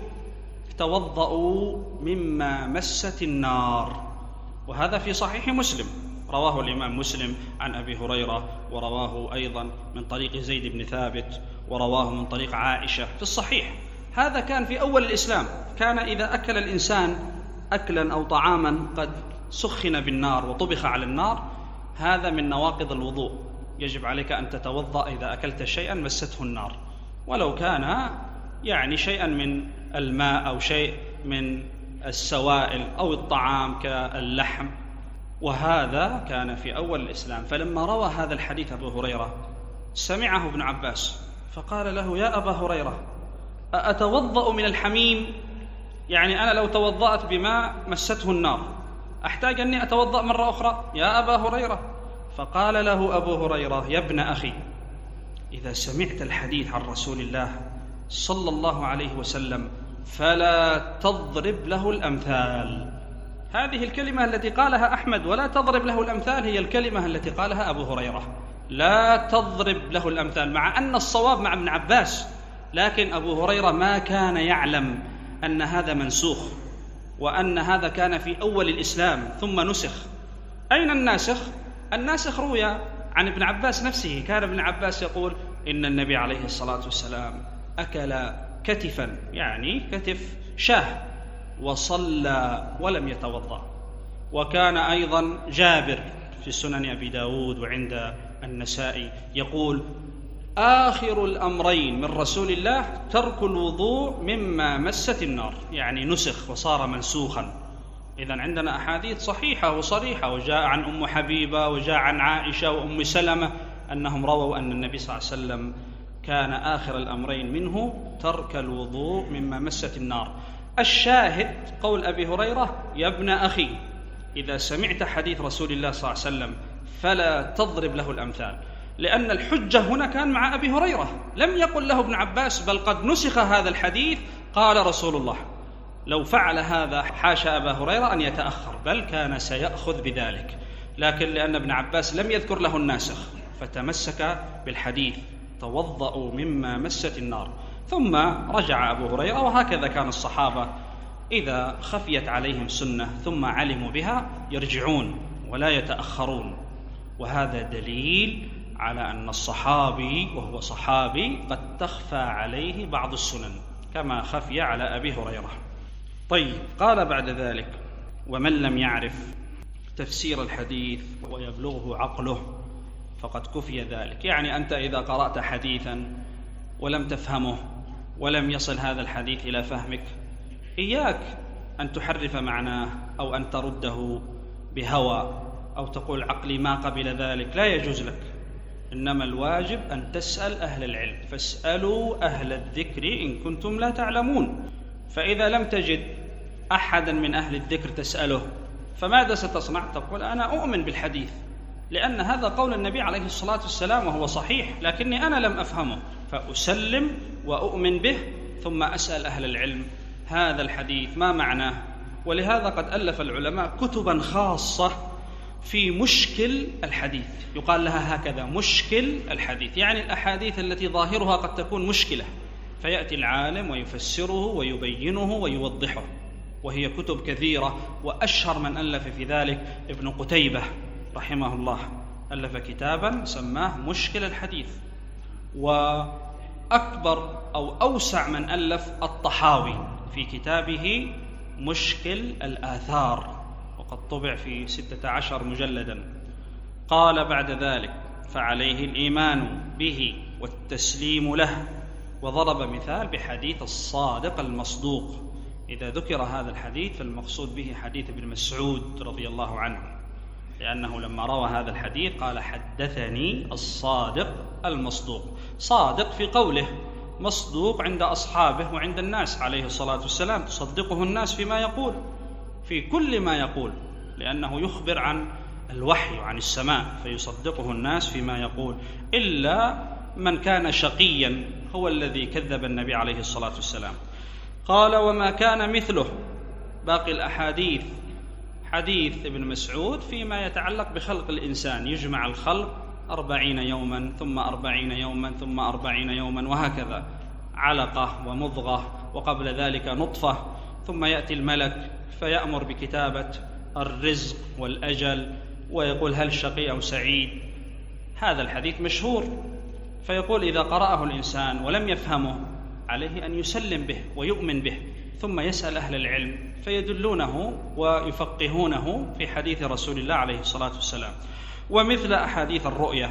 S2: توضؤوا مما مست النار، وهذا في صحيح مسلم، رواه الإمام مسلم عن أبي هريرة، ورواه أيضا من طريق زيد بن ثابت، ورواه من طريق عائشة في الصحيح. هذا كان في أول الإسلام، كان إذا أكل الإنسان أكلا أو طعاما قد سخن بالنار وطبخ على النار، هذا من نواقض الوضوء، يجب عليك أن تتوضأ إذا أكلت شيئا مسته النار، ولو كان يعني شيئا من الماء أو شيء من السوائل أو الطعام كاللحم، وهذا كان في أول الإسلام. فلما روى هذا الحديث أبو هريرة سمعه ابن عباس فقال له: يا أبا هريرة، أتوضأ من الحميم؟ يعني أنا لو توضأت بماء مسته النار أحتاج أني أتوضأ مرة أخرى يا أبا هريرة؟ فقال له أبو هريرة: يا ابن أخي، إذا سمعت الحديث عن رسول الله صلى الله عليه وسلم فلا تضرب له الأمثال. هذه الكلمة التي قالها أحمد ولا تضرب له الأمثال هي الكلمة التي قالها أبو هريرة، لا تضرب له الأمثال، مع أن الصواب مع ابن عباس، لكن أبو هريرة ما كان يعلم أن هذا منسوخ، وأن هذا كان في أول الإسلام ثم نسخ. أين الناسخ؟ الناسخ روي عن ابن عباس نفسه، كان ابن عباس يقول إن النبي عليه الصلاة والسلام أكل كتفا، يعني كتف شاه، وصلى ولم يتوضأ. وكان أيضا جابر في سنن أبي داود وعند النسائي يقول: آخر الأمرين من رسول الله ترك الوضوء مما مست النار، يعني نسخ وصار منسوخا. إذن عندنا أحاديث صحيحة وصريحة، وجاء عن أم حبيبة وجاء عن عائشة وأم سلمة أنهم رووا أن النبي صلى الله عليه وسلم كان آخر الأمرين منه ترك الوضوء مما مست النار. الشاهد قول أبي هريرة: يا ابن أخي، إذا سمعت حديث رسول الله صلى الله عليه وسلم فلا تضرب له الأمثال، لأن الحجة هنا كان مع أبي هريرة، لم يقل له ابن عباس، بل قد نسخ هذا الحديث قال رسول الله. لو فعل هذا حاشا أبا هريرة أن يتأخر، بل كان سيأخذ بذلك، لكن لأن ابن عباس لم يذكر له الناسخ فتمسك بالحديث: توضأوا مما مست النار. ثم رجع أبو هريرة، وهكذا كان الصحابة إذا خفيت عليهم سنة ثم علموا بها يرجعون ولا يتأخرون. وهذا دليل على أن الصحابي وهو صحابي قد تخفى عليه بعض السنن كما خفي على أبي هريرة. طيب، قال بعد ذلك: ومن لم يعرف تفسير الحديث ويبلغه عقله فقد كفي ذلك. يعني أنت إذا قرأت حديثا ولم تفهمه ولم يصل هذا الحديث إلى فهمك، إياك أن تحرف معناه أو أن ترده بهوى أو تقول عقلي ما قبل ذلك، لا يجوز لك. إنما الواجب أن تسأل أهل العلم، فاسألوا أهل الذكر إن كنتم لا تعلمون. فإذا لم تجد أحدا من أهل الذكر تسأله فماذا ستصنع؟ تقول أنا أؤمن بالحديث لأن هذا قول النبي عليه الصلاة والسلام وهو صحيح، لكني أنا لم أفهمه، فأسلم وأؤمن به ثم أسأل أهل العلم هذا الحديث ما معناه. ولهذا قد ألف العلماء كتبا خاصة في مشكل الحديث، يقال لها هكذا: مشكل الحديث، يعني الأحاديث التي ظاهرها قد تكون مشكلة، فيأتي العالم ويفسره ويبينه ويوضحه، وهي كتب كثيرة. وأشهر من ألف في ذلك ابن قتيبة رحمه الله، ألف كتابا سماه مشكل الحديث. وأكبر أو أوسع من ألف الطحاوي في كتابه مشكل الآثار، وقد طبع في 16 مجلدا. قال بعد ذلك: فعليه الإيمان به والتسليم له. وضرب مثال بحديث الصادق المصدوق. إذا ذكر هذا الحديث فالمقصود به حديث ابن مسعود رضي الله عنه، لأنه لما روى هذا الحديث قال: حدثني الصادق المصدوق. صادق في قوله، مصدوق عند أصحابه وعند الناس عليه الصلاة والسلام، تصدقه الناس فيما يقول، في كل ما يقول، لأنه يخبر عن الوحي وعن السماء، فيصدقه الناس فيما يقول، إلا من كان شقيا هو الذي كذب النبي عليه الصلاة والسلام. قال: وما كان مثله. باقي الأحاديث حديث ابن مسعود فيما يتعلق بخلق الإنسان، يجمع الخلق 40 يوما ثم 40 يوما ثم 40 يوما، وهكذا، علقة ومضغة، وقبل ذلك نطفة، ثم يأتي الملك فيأمر بكتابة الرزق والأجل ويقول هل شقي أو سعيد. هذا الحديث مشهور، فيقول إذا قرأه الإنسان ولم يفهمه عليه أن يسلم به ويؤمن به، ثم يسأل أهل العلم فيدلونه ويفقهونه في حديث رسول الله عليه الصلاة والسلام. ومثل أحاديث الرؤية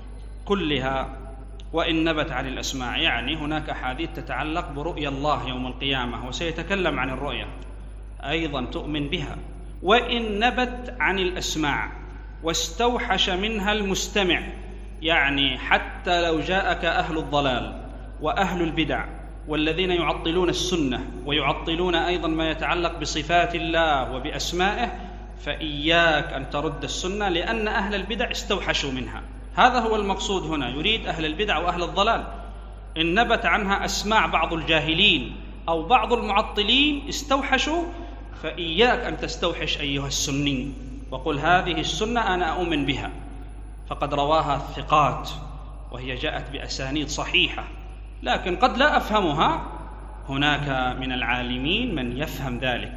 S2: كلها وإن نبت عن الأسماع، يعني هناك أحاديث تتعلق برؤيا الله يوم القيامة وسيتكلم عن الرؤية، أيضا تؤمن بها. وإن نبت عن الأسماع واستوحش منها المستمع، يعني حتى لو جاءك أهل الضلال وأهل البدع والذين يعطلون السنة ويعطلون أيضا ما يتعلق بصفات الله وبأسمائه، فإياك أن ترد السنة، لأن أهل البدع استوحشوا منها. هذا هو المقصود هنا، يريد أهل البدع وأهل الضلال. إن نبت عنها أسماع بعض الجاهلين أو بعض المعطلين استوحشوا، فإياك أن تستوحش أيها السني، وقل هذه السنة أنا أؤمن بها، فقد رواها الثقات وهي جاءت بأسانيد صحيحة، لكن قد لا أفهمها. هناك من العالمين من يفهم ذلك،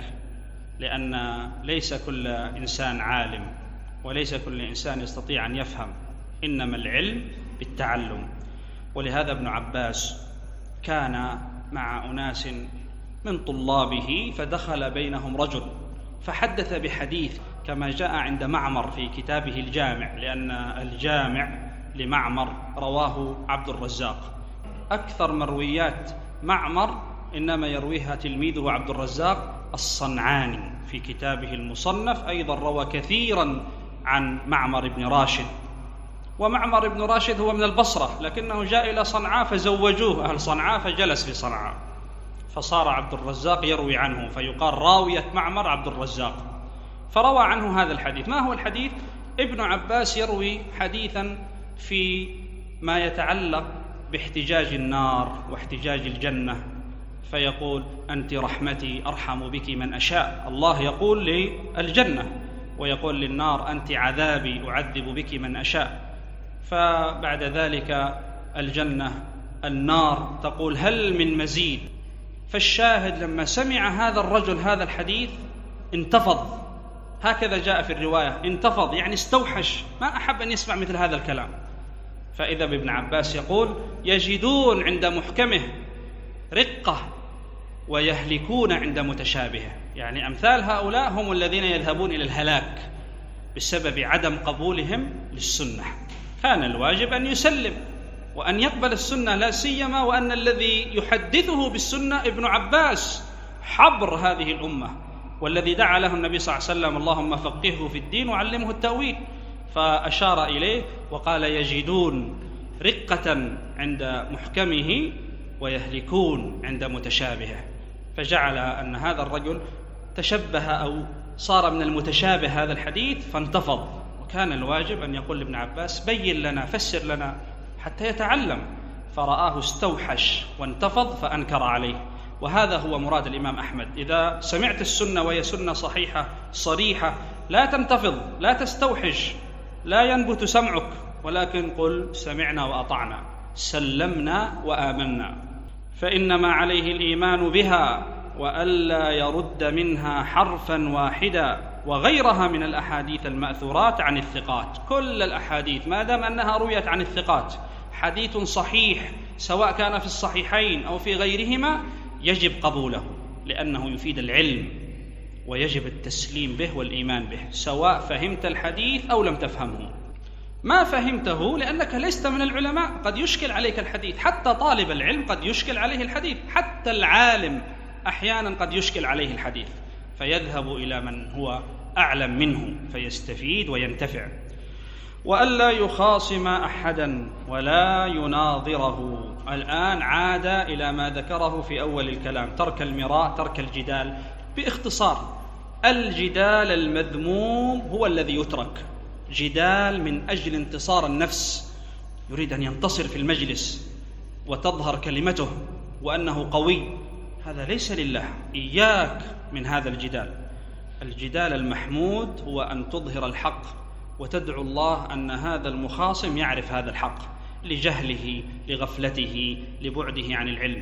S2: لأن ليس كل إنسان عالم وليس كل إنسان يستطيع أن يفهم، إنما العلم بالتعلم. ولهذا ابن عباس كان مع أناس من طلابه، فدخل بينهم رجل فحدث بحديث كما جاء عند معمر في كتابه الجامع، لأن الجامع لمعمر رواه عبد الرزاق. أكثر مرويات معمر إنما يرويها تلميذه عبد الرزاق الصنعاني في كتابه المصنف، أيضا روى كثيرا عن معمر بن راشد. ومعمر بن راشد هو من البصرة، لكنه جاء إلى صنعاء فزوجوه أهل صنعاء فجلس في صنعاء، فصار عبد الرزاق يروي عنه، فيقال راوية معمر عبد الرزاق، فروى عنه هذا الحديث. ما هو الحديث؟ ابن عباس يروي حديثا في ما يتعلق باحتجاج النار واحتجاج الجنة، فيقول أنت رحمتي أرحم بك من أشاء. الله يقول للجنة ويقول للنار أنت عذابي أعذب بك من أشاء. فبعد ذلك الجنة النار تقول هل من مزيد. فالشاهد لما سمع هذا الرجل هذا الحديث انتفض، هكذا جاء في الرواية، انتفض يعني استوحش، ما أحب أن يسمع مثل هذا الكلام. فإذا بابن عباس يقول يجدون عند محكمه رقة ويهلكون عند متشابهه، يعني أمثال هؤلاء هم الذين يذهبون إلى الهلاك بسبب عدم قبولهم للسنة. كان الواجب أن يسلم وأن يقبل السنة، لا سيما وأن الذي يحدثه بالسنة ابن عباس حبر هذه الأمة، والذي دعا له النبي صلى الله عليه وسلم اللهم فقهه في الدين وعلمه التأويل، فأشار إليه وقال يجدون رقة عند محكمه ويهلكون عند متشابهه، فجعل أن هذا الرجل تشبه أو صار من المتشابه هذا الحديث فانتفض. وكان الواجب أن يقول لابن عباس بين لنا فسر لنا حتى يتعلم، فرآه استوحش وانتفض فأنكر عليه. وهذا هو مراد الإمام أحمد، إذا سمعت السنة وهي سنة صحيحة صريحة لا تنتفض، لا تستوحش، لا ينبت سمعك، ولكن قل سمعنا وأطعنا، سلمنا وآمنا، فإنما عليه الإيمان بها وألا يرد منها حرفا واحدا. وغيرها من الأحاديث المأثورات عن الثقات، كل الأحاديث ما دام أنها رويت عن الثقات حديث صحيح سواء كان في الصحيحين أو في غيرهما يجب قبوله، لأنه يفيد العلم ويجب التسليم به والإيمان به، سواء فهمت الحديث أو لم تفهمه. ما فهمته لأنك لست من العلماء قد يشكل عليك الحديث، حتى طالب العلم قد يشكل عليه الحديث، حتى العالم أحيانا قد يشكل عليه الحديث، فيذهب إلى من هو أعلم منه فيستفيد وينتفع. وألا يخاصم أحدا ولا يناظره. الآن عاد إلى ما ذكره في أول الكلام، ترك المراء، ترك الجدال. باختصار الجدال المذموم هو الذي يترك، جدال من أجل انتصار النفس، يريد أن ينتصر في المجلس وتظهر كلمته وأنه قوي، هذا ليس لله، إياك من هذا الجدال. الجدال المحمود هو أن تظهر الحق وتدعو الله أن هذا المخاصم يعرف هذا الحق لجهله لغفلته لبعده عن العلم،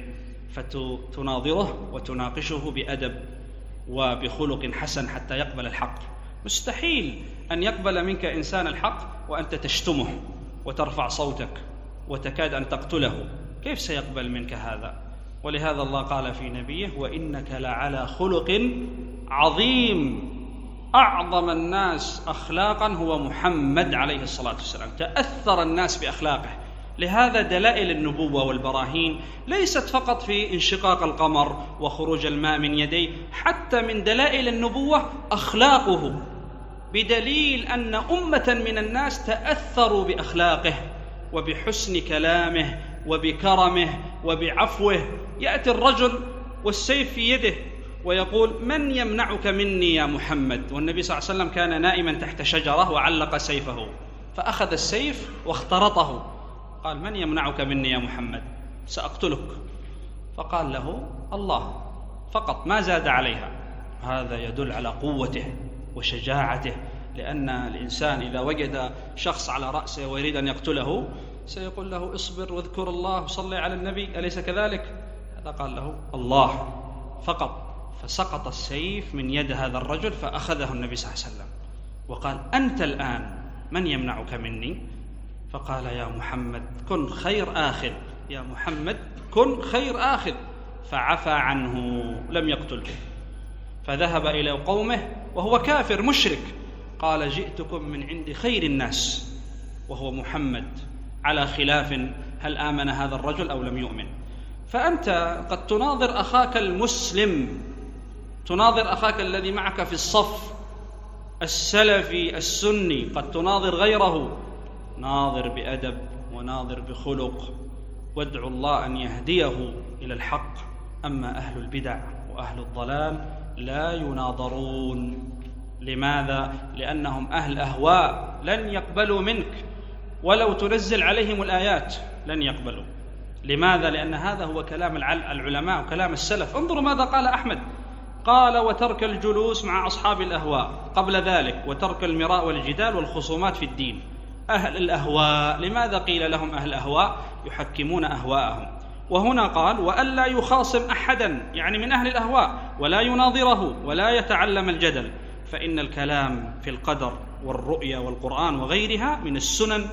S2: فتناظره وتناقشه بأدب وبخلق حسن حتى يقبل الحق. مستحيل أن يقبل منك إنسان الحق وأنت تشتمه وترفع صوتك وتكاد أن تقتله، كيف سيقبل منك هذا؟ ولهذا الله قال في نبيه: وإنك لعلى خلق عظيم. أعظم الناس أخلاقا هو محمد عليه الصلاة والسلام، تأثر الناس بأخلاقه. لهذا دلائل النبوة والبراهين ليست فقط في انشقاق القمر وخروج الماء من يديه، حتى من دلائل النبوة أخلاقه، بدليل أن أمة من الناس تأثروا بأخلاقه وبحسن كلامه وبكرمه وبعفوه. يأتي الرجل والسيف في يده ويقول: من يمنعك مني يا محمد؟ والنبي صلى الله عليه وسلم كان نائما تحت شجرة وعلق سيفه، فأخذ السيف واخترطه، قال: من يمنعك مني يا محمد؟ سأقتلك. فقال له: الله فقط، ما زاد عليها. هذا يدل على قوته وشجاعته، لأن الإنسان إذا وجد شخص على رأسه ويريد أن يقتله سيقول له: اصبر واذكر الله وصلي على النبي، أليس كذلك؟ هذا قال له: الله فقط. فسقط السيف من يد هذا الرجل فأخذه النبي صلى الله عليه وسلم وقال: أنت الآن من يمنعك مني؟ فقال: يا محمد كن خير آخذ، يا محمد كن خير آخذ. فعفى عنه، لم يقتله. فذهب إلى قومه وهو كافر مشرك، قال: جئتكم من عند خير الناس، وهو محمد، على خلاف هل آمن هذا الرجل أو لم يؤمن. فأنت قد تناظر أخاك المسلم، تناظر أخاك الذي معك في الصف السلفي السني، قد تناظر غيره، ناظر بأدب وناظر بخلق، وادعو الله أن يهديه إلى الحق. أما أهل البدع وأهل الضلال لا يناظرون. لماذا؟ لأنهم أهل أهواء، لن يقبلوا منك ولو تنزل عليهم الآيات، لن يقبلوا. لماذا؟ لأن هذا هو كلام العلماء وكلام السلف. انظروا ماذا قال أحمد، قال: وترك الجلوس مع أصحاب الأهواء، قبل ذلك وترك المراء والجدال والخصومات في الدين. أهل الأهواء، لماذا قيل لهم أهل الأهواء؟ يحكمون أهواءهم. وهنا قال: وألا يخاصم أحدا، يعني من أهل الأهواء، ولا يناظره ولا يتعلم الجدل، فإن الكلام في القدر والرؤيا والقرآن وغيرها من السنن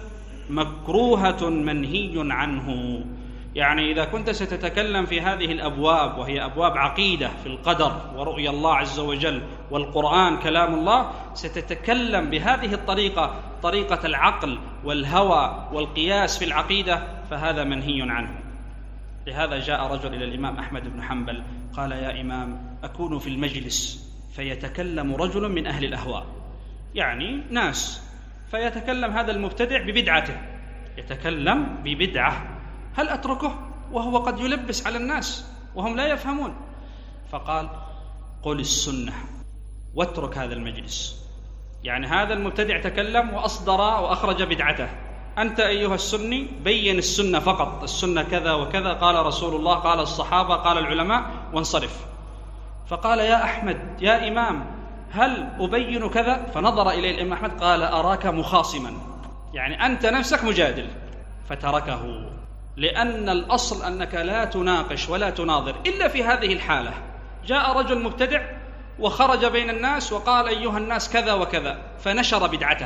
S2: مكروهة منهي عنه. يعني إذا كنت ستتكلم في هذه الأبواب، وهي أبواب عقيدة في القدر ورؤيا الله عز وجل والقرآن كلام الله، ستتكلم بهذه الطريقة، طريقة العقل والهوى والقياس في العقيدة، فهذا منهي عنه. لهذا جاء رجل إلى الإمام أحمد بن حنبل قال: يا إمام، أكون في المجلس فيتكلم رجل من أهل الأهواء، يعني ناس، فيتكلم هذا المبتدع ببدعته، يتكلم ببدعة، هل أتركه وهو قد يلبس على الناس وهم لا يفهمون؟ فقال: قل السنة واترك هذا المجلس. يعني هذا المبتدع تكلم وأصدر وأخرج بدعته، أنت أيها السني بين السنة فقط، السنة كذا وكذا، قال رسول الله، قال الصحابة، قال العلماء، وانصرف. فقال: يا أحمد يا إمام، هل أبين كذا؟ فنظر إليه الإمام أحمد قال: أراك مخاصما، يعني أنت نفسك مجادل. فتركه، لأن الأصل أنك لا تناقش ولا تناظر إلا في هذه الحالة. جاء رجل مبتدع وخرج بين الناس وقال: أيها الناس كذا وكذا، فنشر بدعته،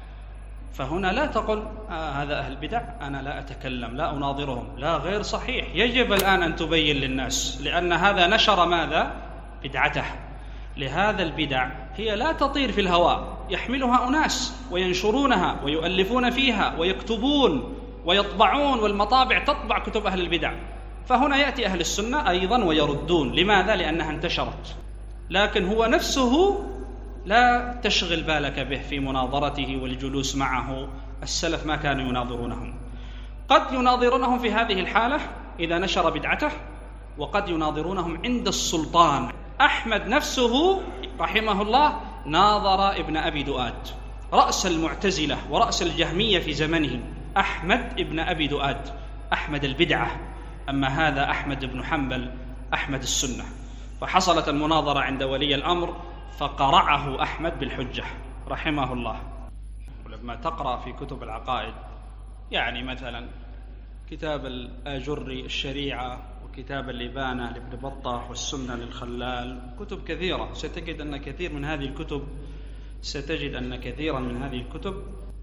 S2: فهنا لا تقل هذا أهل بدع، أنا لا أتكلم، لا أناظرهم، لا، غير صحيح. يجب الآن أن تبين للناس، لأن هذا نشر ماذا؟ بدعته. لهذا البدع هي لا تطير في الهواء، يحملها أناس وينشرونها ويؤلفون فيها ويكتبون ويطبعون، والمطابع تطبع كتب أهل البدع. فهنا يأتي أهل السنة أيضا ويردون. لماذا؟ لأنها انتشرت، لكن هو نفسه لا تشغل بالك به في مناظرته والجلوس معه. السلف ما كانوا يناظرونهم، قد يناظرونهم في هذه الحالة إذا نشر بدعته، وقد يناظرونهم عند السلطان. أحمد نفسه رحمه الله ناظر ابن أبي دؤاد، رأس المعتزلة ورأس الجهمية في زمنه، أحمد ابن أبي دؤاد، أحمد البدعة. أما هذا أحمد بن حنبل، أحمد السنة. فحصلت المناظرة عند ولي الأمر، فقرعه أحمد بالحجة رحمه الله. ولما تقرأ في كتب العقائد، يعني مثلا كتاب الآجري الشريعة، وكتاب اللبانة لابن بطة، والسنة للخلال، كتب كثيرة، ستجد أن كثير من هذه الكتب ستجد أن كثيرا من هذه الكتب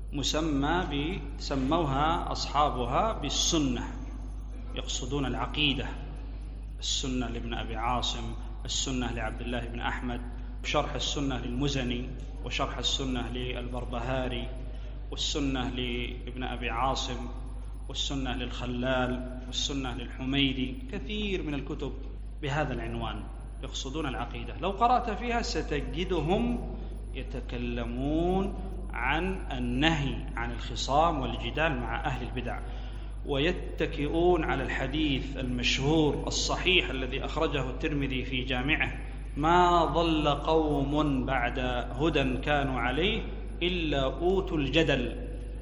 S2: سموها أصحابها بالسنة، يقصدون العقيدة. السنة لابن أبي عاصم، السنة لعبد الله بن أحمد، شرح السنة للمزني، وشرح السنة للبربهاري، والسنة لابن أبي عاصم، والسنة للخلال، والسنة للحميدي. كثير من الكتب بهذا العنوان يقصدون العقيدة. لو قرأت فيها ستجدهم يتكلمون عن النهي عن الخصام والجدال مع أهل البدع، ويتكئون على الحديث المشهور الصحيح الذي أخرجه الترمذي في جامعه: ما ضل قوم بعد هدى كانوا عليه إلا أوتوا الجدل.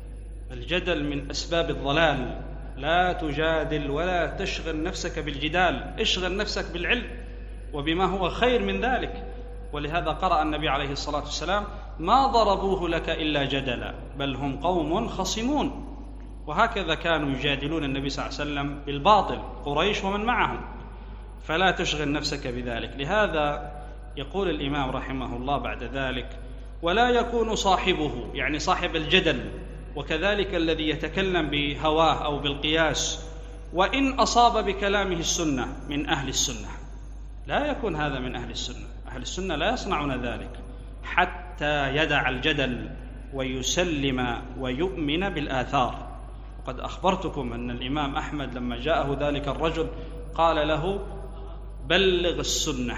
S2: الجدل من أسباب الضلال، لا تجادل ولا تشغل نفسك بالجدال، اشغل نفسك بالعلم وبما هو خير من ذلك. ولهذا قرأ النبي عليه الصلاة والسلام: ما ضربوه لك إلا جدلا بل هم قوم خصمون. وهكذا كانوا يجادلون النبي صلى الله عليه وسلم بالباطل، قريش ومن معهم، فلا تشغل نفسك بذلك. لهذا يقول الإمام رحمه الله بعد ذلك: ولا يكون صاحبه، يعني صاحب الجدل، وكذلك الذي يتكلم بهواه أو بالقياس، وإن أصاب بكلامه السنة، من أهل السنة. لا يكون هذا من أهل السنة. أهل السنة لا يصنعون ذلك حتى يدع الجدل ويسلم ويؤمن بالآثار. وقد أخبرتكم أن الإمام أحمد لما جاءه ذلك الرجل قال له: بلغ السنة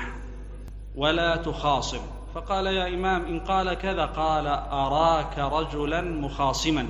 S2: ولا تخاصم. فقال: يا إمام إن قال كذا. قال: أراك رجلا مخاصما.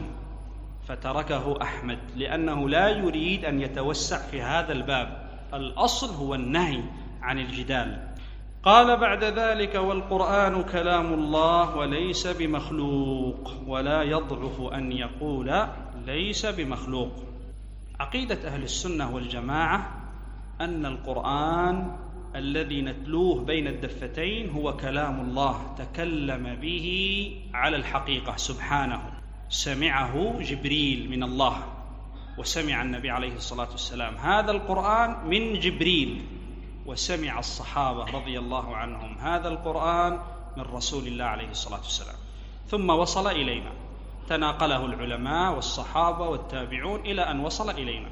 S2: فتركه أحمد لأنه لا يريد أن يتوسع في هذا الباب. الأصل هو النهي عن الجدال. قال بعد ذلك: والقرآن كلام الله وليس بمخلوق، ولا يضعف أن يقول ليس بمخلوق. عقيدة أهل السنة والجماعة أن القرآن الذي نتلوه بين الدفتين هو كلام الله، تكلم به على الحقيقة سبحانه. سمعه جبريل من الله، وسمع النبي عليه الصلاة والسلام هذا القرآن من جبريل، وسمع الصحابة رضي الله عنهم هذا القرآن من رسول الله عليه الصلاة والسلام، ثم وصل إلينا، تناقله العلماء والصحابة والتابعون إلى أن وصل إلينا.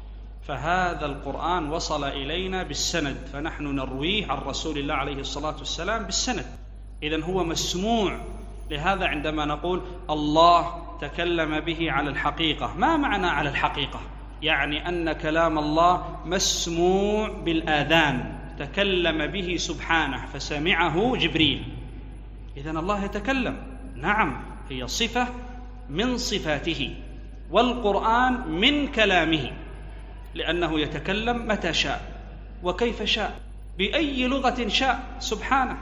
S2: فهذا القرآن وصل إلينا بالسند، فنحن نرويه عن رسول الله عليه الصلاة والسلام بالسند. إذن هو مسموع. لهذا عندما نقول الله تكلم به على الحقيقة، ما معنى على الحقيقة؟ يعني أن كلام الله مسموع بالآذان، تكلم به سبحانه فسمعه جبريل. إذن الله يتكلم، نعم، هي صفة من صفاته، والقرآن من كلامه، لأنه يتكلم متى شاء وكيف شاء بأي لغة شاء سبحانه.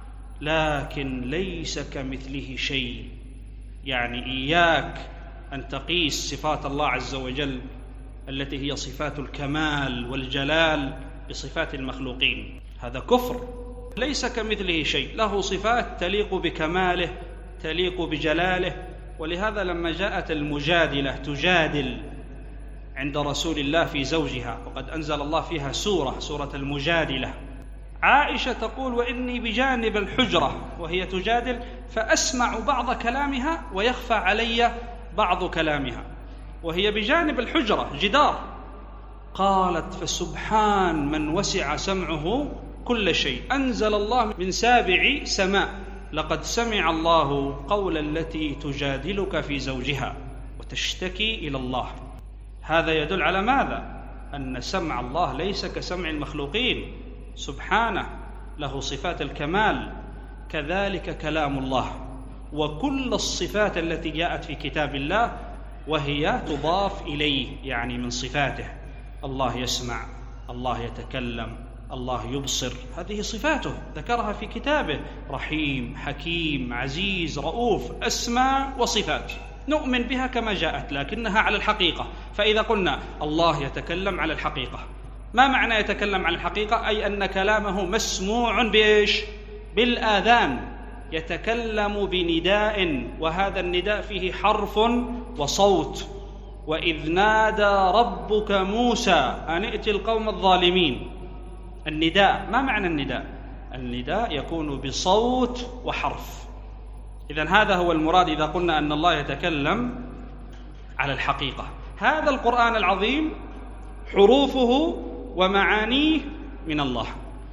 S2: لكن ليس كمثله شيء، يعني إياك أن تقيس صفات الله عز وجل التي هي صفات الكمال والجلال بصفات المخلوقين، هذا كفر. ليس كمثله شيء، له صفات تليق بكماله، تليق بجلاله. ولهذا لما جاءت المجادلة تجادل عند رسول الله في زوجها، وقد أنزل الله فيها سورة المجادلة، عائشة تقول: وإني بجانب الحجرة وهي تجادل فأسمع بعض كلامها ويخفى علي بعض كلامها، وهي بجانب الحجرة جدار. قالت: فسبحان من وسع سمعه كل شيء، أنزل الله من 7 سماء: لقد سمع الله قول التي تجادلك في زوجها وتشتكي إلى الله. هذا يدل على ماذا؟ أن سمع الله ليس كسمع المخلوقين سبحانه، له صفات الكمال. كذلك كلام الله وكل الصفات التي جاءت في كتاب الله وهي تضاف إليه، يعني من صفاته. الله يسمع، الله يتكلم، الله يبصر، هذه صفاته ذكرها في كتابه: رحيم، حكيم، عزيز، رؤوف، أسماء وصفات نؤمن بها كما جاءت، لكنها على الحقيقة. فإذا قلنا الله يتكلم على الحقيقة، ما معنى يتكلم على الحقيقة؟ أي أن كلامه مسموع بإيش؟ بالآذان، يتكلم بنداء، وهذا النداء فيه حرف وصوت. وإذ نادى ربك موسى أن ائت القوم الظالمين. النداء، ما معنى النداء؟ النداء يكون بصوت وحرف. إذن هذا هو المراد إذا قلنا أن الله يتكلم على الحقيقة. هذا القرآن العظيم حروفه ومعانيه من الله،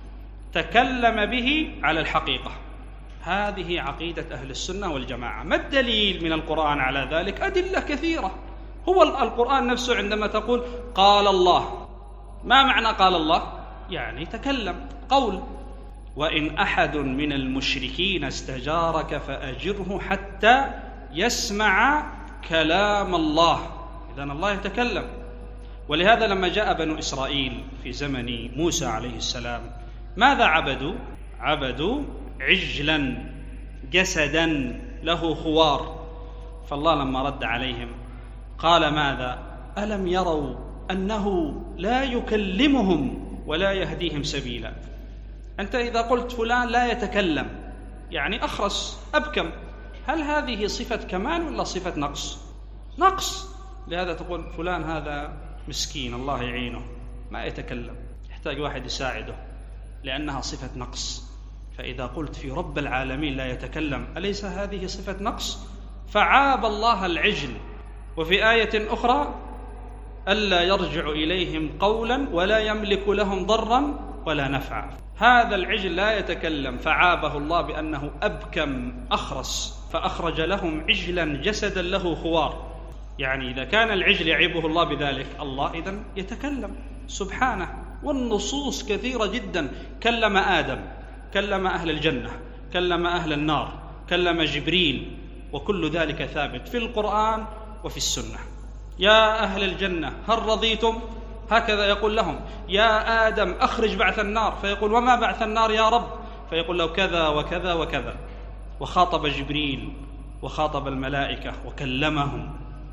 S2: تكلم به على الحقيقة. هذه عقيدة أهل السنة والجماعة. ما الدليل من القرآن على ذلك؟ أدلة كثيرة. هو القرآن نفسه عندما تقول قال الله، ما معنى قال الله؟ يعني تكلم، قول. وإن أحد من المشركين استجارك فأجره حتى يسمع كلام الله. إذن الله يتكلم. ولهذا لما جاء بنو إسرائيل في زمن موسى عليه السلام ماذا عبدوا؟ عبدوا عجلا جسدا له خوار. فالله لما رد عليهم قال ماذا؟ ألم يروا أنه لا يكلمهم ولا يهديهم سبيلا. أنت إذا قلت فلان لا يتكلم يعني أخرس أبكم، هل هذه صفة كمال ولا صفة نقص؟ نقص. لهذا تقول فلان هذا مسكين الله يعينه ما يتكلم، يحتاج واحد يساعده، لأنها صفة نقص. فإذا قلت في رب العالمين لا يتكلم، أليس هذه صفة نقص؟ فعاب الله العجل. وفي آية أخرى ألا يرجع إليهم قولا ولا يملك لهم ضرا ولا نفعا. هذا العجل لا يتكلم، فعابه الله بأنه أبكم أخرس، فأخرج لهم عجلا جسدا له خوار. يعني إذا كان العجل يعيبه الله بذلك، الله إذن يتكلم سبحانه. والنصوص كثيرة جدا. كلم آدم، كلم أهل الجنة، كلم أهل النار، كلم جبريل، وكل ذلك ثابت في القرآن وفي السنة. يا أهل الجنة هل رضيتم؟ هكذا يقول لهم. يا آدم أخرج بعث النار، فيقول وما بعث النار يا رب؟ فيقول له كذا وكذا وكذا. وخاطب جبريل وخاطب الملائكة وكلمهم،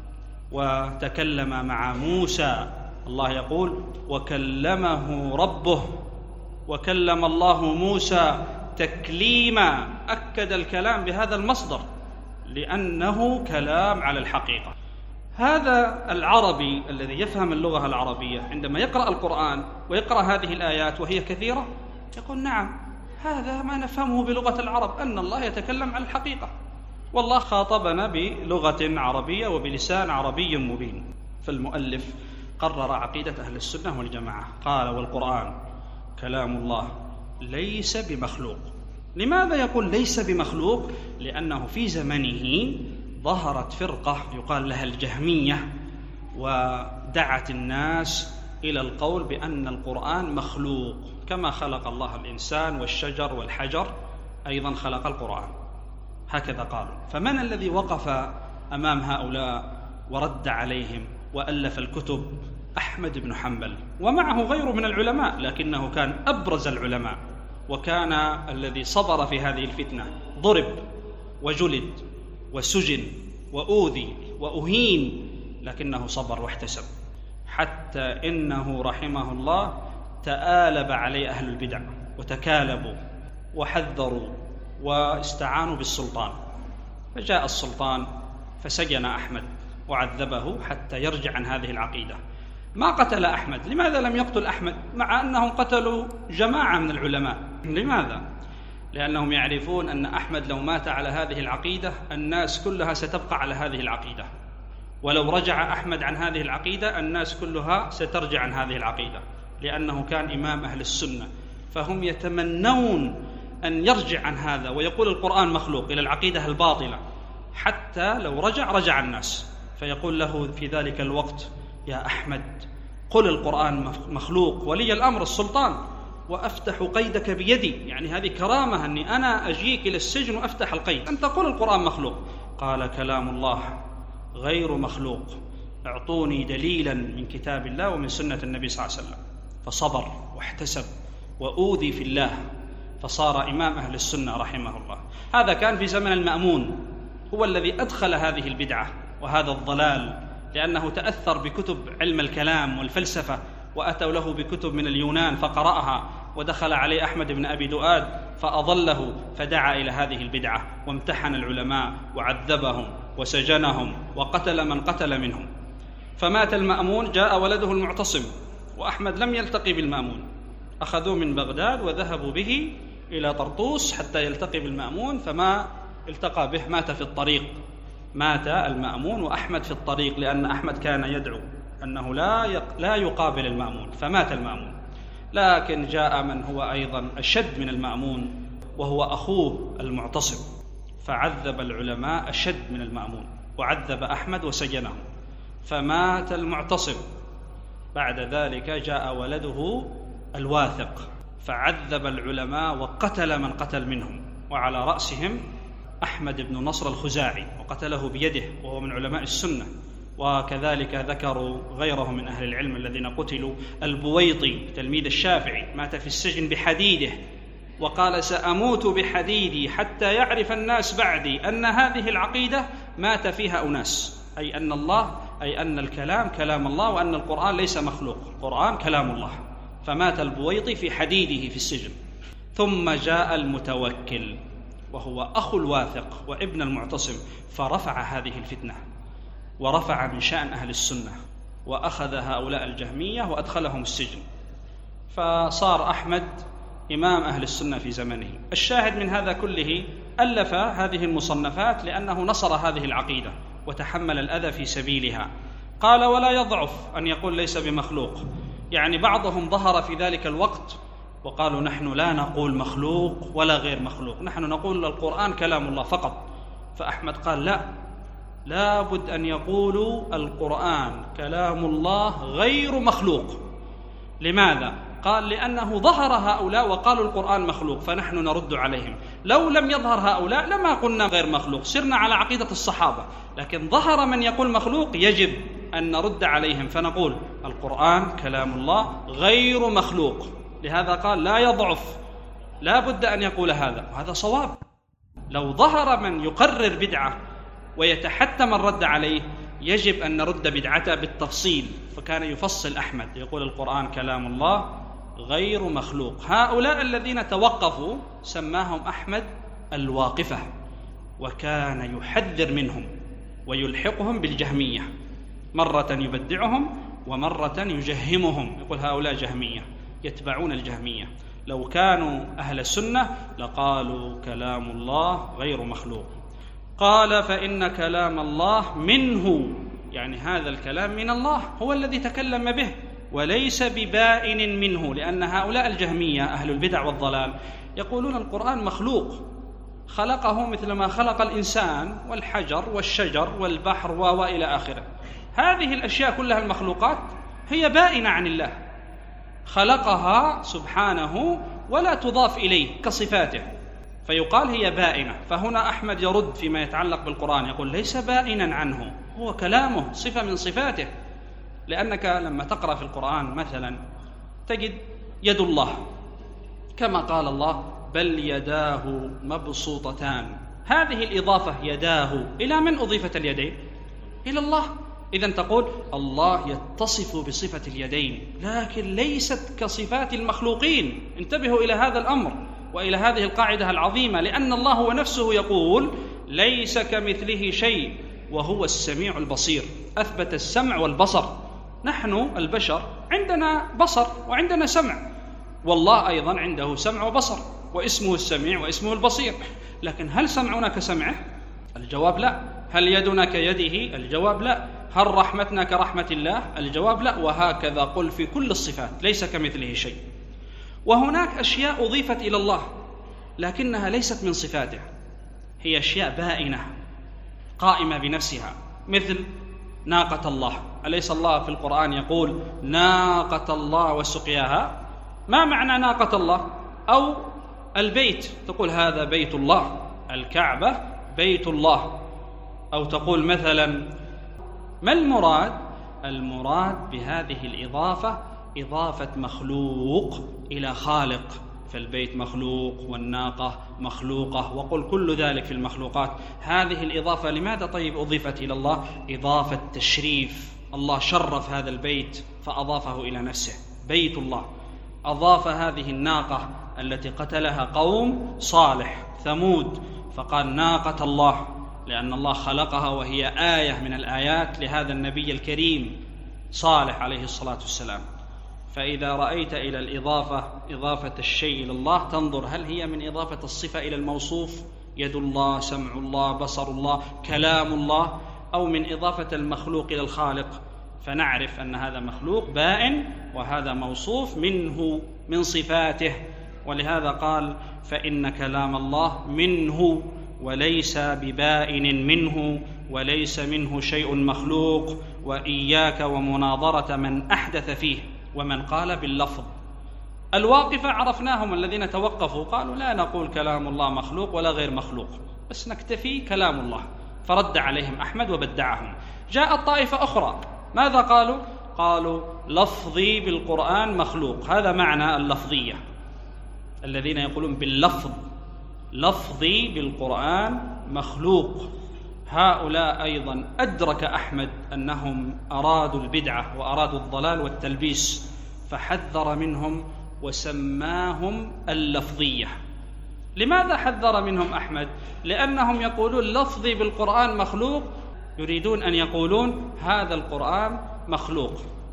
S2: وتكلم مع موسى. الله يقول وكلمه ربه، وكلم الله موسى تكليما. أكد الكلام بهذا المصدر لأنه كلام على الحقيقة. هذا العربي الذي يفهم اللغة العربية عندما يقرأ القرآن ويقرأ هذه الآيات وهي كثيرة يقول نعم هذا ما نفهمه بلغة العرب، أن الله يتكلم على الحقيقة. والله خاطبنا بلغة عربية وبلسان عربي مبين. فالمؤلف قرر عقيدة أهل السنة والجماعة، قال والقرآن كلام الله ليس بمخلوق. لماذا يقول ليس بمخلوق؟ لأنه في زمنه ظهرت فرقة يقال لها الجهمية، ودعت الناس إلى القول بأن القرآن مخلوق، كما خلق الله الإنسان والشجر والحجر أيضا خلق القرآن، هكذا قالوا. فمن الذي وقف أمام هؤلاء ورد عليهم وألف الكتب؟ أحمد بن حنبل، ومعه غيره من العلماء، لكنه كان أبرز العلماء، وكان الذي صبر في هذه الفتنة. ضرب وجلد وسجن وأوذي وأهين، لكنه صبر واحتسب، حتى إنه رحمه الله تآلب عليه أهل البدع وتكالبوا وحذروا واستعانوا بالسلطان. فجاء السلطان فسجن أحمد وعذبه حتى يرجع عن هذه العقيدة. ما قتل أحمد. لماذا لم يقتل أحمد مع أنهم قتلوا جماعة من العلماء؟ لماذا؟ لأنهم يعرفون أن أحمد لو مات على هذه العقيدة الناس كلها ستبقى على هذه العقيدة، ولو رجع أحمد عن هذه العقيدة الناس كلها سترجع عن هذه العقيدة، لأنه كان إمام أهل السنة. فهم يتمنون أن يرجع عن هذا ويقول القرآن مخلوق إلى العقيدة الباطلة، حتى لو رجع الناس. فيقول له في ذلك الوقت يا أحمد قل القرآن مخلوق، ولي الأمر السلطان، وأفتح قيدك بيدي. يعني هذه كرامة أني أنا أجيك إلى السجن وأفتح القيد، أنت قل القرآن مخلوق. قال كلام الله غير مخلوق، اعطوني دليلا من كتاب الله ومن سنة النبي صلى الله عليه وسلم. فصبر واحتسب وأوذي في الله، فصار إمام أهل السنة رحمه الله. هذا كان في زمن المأمون، هو الذي أدخل هذه البدعة وهذا الضلال، لأنه تأثر بكتب علم الكلام والفلسفة، وأتوا له بكتب من اليونان فقرأها، ودخل عليه أحمد بن أبي دؤاد فأضله، فدعا إلى هذه البدعة وامتحن العلماء وعذبهم وسجنهم وقتل من قتل منهم. فمات المأمون، جاء ولده المعتصم، وأحمد لم يلتقي بالمأمون، أخذوه من بغداد وذهبوا به إلى طرطوس حتى يلتقي بالمأمون، فما التقى به، مات في الطريق، مات المأمون وأحمد في الطريق، لأن أحمد كان يدعو أنه لا يقابل المأمون، فمات المأمون. لكن جاء من هو أيضا أشد من المأمون وهو أخوه المعتصم، فعذب العلماء أشد من المأمون، وعذب أحمد وسجنه، فمات المعتصم. بعد ذلك جاء ولده الواثق فعذب العلماء وقتل من قتل منهم، وعلى رأسهم أحمد بن نصر الخزاعي، وقتله بيده وهو من علماء السنة. وكذلك ذكروا غيره من أهل العلم الذين قتلوا. البويطي تلميذ الشافعي مات في السجن بحديده، وقال سأموت بحديدي حتى يعرف الناس بعدي أن هذه العقيدة مات فيها أناس، أي أن الكلام كلام الله، وأن القرآن ليس مخلوق، القرآن كلام الله. فمات البويطي في حديده في السجن. ثم جاء المتوكل وهو أخو الواثق وابن المعتصم، فرفع هذه الفتنة ورفع من شأن أهل السنة، وأخذ هؤلاء الجهمية وأدخلهم السجن، فصار أحمد إمام أهل السنة في زمنه. الشاهد من هذا كله ألف هذه المصنفات لأنه نصر هذه العقيدة وتحمل الأذى في سبيلها. قال ولا يضعف أن يقول ليس بمخلوق، يعني بعضهم ظهر في ذلك الوقت وقالوا نحن لا نقول مخلوق ولا غير مخلوق، نحن نقول القرآن كلام الله فقط. فأحمد قال لا بد أن يقولوا القرآن كلام الله غير مخلوق. لماذا؟ قال لأنه ظهر هؤلاء وقالوا القرآن مخلوق، فنحن نرد عليهم. لو لم يظهر هؤلاء لما قلنا غير مخلوق، سرنا على عقيدة الصحابة، لكن ظهر من يقول مخلوق يجب أن نرد عليهم، فنقول القرآن كلام الله غير مخلوق. لهذا قال لا يضعف، لا بد أن يقول هذا، وهذا صواب. لو ظهر من يقرر بدعة ويتحتم الرد عليه يجب أن نرد بدعته بالتفصيل، فكان يفصل أحمد يقول القرآن كلام الله غير مخلوق. هؤلاء الذين توقفوا سماهم أحمد الواقفة، وكان يحذر منهم ويلحقهم بالجهمية، مرة يبدعهم ومرة يجهمهم، يقول هؤلاء جهمية يتبعون الجهمية. لو كانوا أهل سنة لقالوا كلام الله غير مخلوق. قال فإن كلام الله منه، يعني هذا الكلام من الله، هو الذي تكلم به، وليس ببائن منه. لأن هؤلاء الجهمية أهل البدع والضلال يقولون القرآن مخلوق، خلقه مثل ما خلق الإنسان والحجر والشجر والبحر وإلى آخره. هذه الأشياء كلها المخلوقات هي بائنة عن الله، خلقها سبحانه ولا تضاف إليه كصفاته، فيقال هي بائنة. فهنا أحمد يرد فيما يتعلق بالقرآن، يقول ليس بائنا عنه، هو كلامه صفة من صفاته. لأنك لما تقرأ في القرآن مثلا تجد يد الله، كما قال الله بل يداه مبسوطتان. هذه الإضافة يداه إلى من أضيفت اليدين؟ إلى الله. إذن تقول الله يتصف بصفة اليدين، لكن ليست كصفات المخلوقين. انتبهوا إلى هذا الأمر وإلى هذه القاعدة العظيمة، لأن الله هو نفسه يقول ليس كمثله شيء وهو السميع البصير، أثبت السمع والبصر. نحن البشر عندنا بصر وعندنا سمع، والله أيضا عنده سمع وبصر، واسمه السميع واسمه البصير. لكن هل سمعنا كسمعه؟ الجواب لا. هل يدنا كيده؟ الجواب لا. هل رحمتنا كرحمة الله؟ الجواب لا. وهكذا قل في كل الصفات ليس كمثله شيء. وهناك أشياء أضيفت إلى الله لكنها ليست من صفاته، هي أشياء بائنة قائمة بنفسها، مثل ناقة الله. أليس الله في القرآن يقول ناقة الله وسقياها؟ ما معنى ناقة الله؟ أو البيت، تقول هذا بيت الله، الكعبة بيت الله. أو تقول مثلا ما المراد؟ المراد بهذه الإضافة إضافة مخلوق إلى خالق، فالبيت مخلوق والناقة مخلوقة، وقل كل ذلك في المخلوقات. هذه الإضافة لماذا طيب أضيفت إلى الله؟ إضافة تشريف، الله شرف هذا البيت فأضافه إلى نفسه، بيت الله. أضاف هذه الناقة التي قتلها قوم صالح ثمود فقال ناقة الله، لأن الله خلقها وهي آية من الآيات لهذا النبي الكريم صالح عليه الصلاة والسلام. فإذا رأيت إلى الإضافة إضافة الشيء إلى الله تنظر هل هي من إضافة الصفة إلى الموصوف يد الله، سمع الله، بصر الله، كلام الله، أو من إضافة المخلوق إلى الخالق، فنعرف أن هذا مخلوق بائن وهذا موصوف منه من صفاته. ولهذا قال: فإن كلام الله منه وليس ببائن منه وليس منه شيء مخلوق، وإياك ومناظرة من أحدث فيه ومن قال باللفظ. الواقفة عرفناهم الذين توقفوا قالوا: لا نقول كلام الله مخلوق ولا غير مخلوق، بس نكتفي كلام الله، فرد عليهم أحمد وبدعهم. جاءت طائفة أخرى، ماذا قالوا؟ قالوا: لفظي بالقرآن مخلوق. هذا معنى اللفظية، الذين يقولون باللفظ، لفظي بالقرآن مخلوق. هؤلاء أيضا أدرك أحمد أنهم أرادوا البدعة وأرادوا الضلال والتلبيس، فحذر منهم وسماهم اللفظية. لماذا حذر منهم أحمد؟ لأنهم يقولون لفظي بالقرآن مخلوق، يريدون أن يقولون هذا القرآن مخلوق،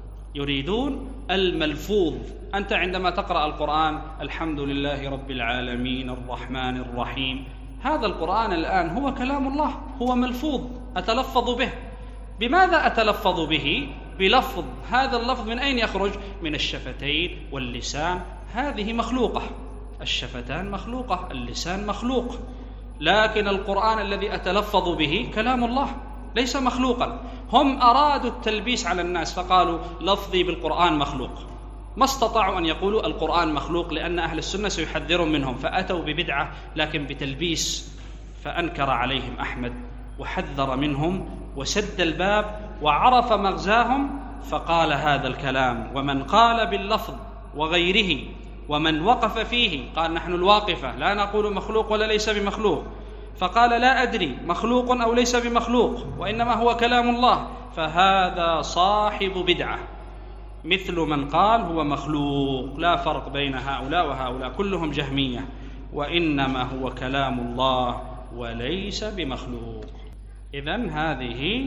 S2: يريدون الملفوظ. أنت عندما تقرأ القرآن: الحمد لله رب العالمين الرحمن الرحيم، هذا القرآن الآن هو كلام الله، هو ملفوظ، أتلفظ به. بماذا أتلفظ به؟ بلفظ. هذا اللفظ من أين يخرج؟ من الشفتين واللسان، هذه مخلوقة، الشفتان مخلوقة، اللسان مخلوق. لكن القرآن الذي أتلفظ به كلام الله، ليس مخلوقا. هم أرادوا التلبيس على الناس فقالوا لفظي بالقرآن مخلوق، ما استطاعوا أن يقولوا القرآن مخلوق، لأن أهل السنة سيحذرون منهم، فأتوا ببدعة لكن بتلبيس. فأنكر عليهم أحمد وحذر منهم وسد الباب وعرف مغزاهم، فقال هذا الكلام. ومن قال باللفظ وغيره ومن وقف فيه، قال: نحن الواقفة لا نقول مخلوق ولا ليس بمخلوق، فقال: لا أدري مخلوق أو ليس بمخلوق وإنما هو كلام الله، فهذا صاحب بدعة، مثل من قال هو مخلوق. لا فرق بين هؤلاء وهؤلاء، كلهم جهمية، وإنما هو كلام الله وليس بمخلوق. إذن هذه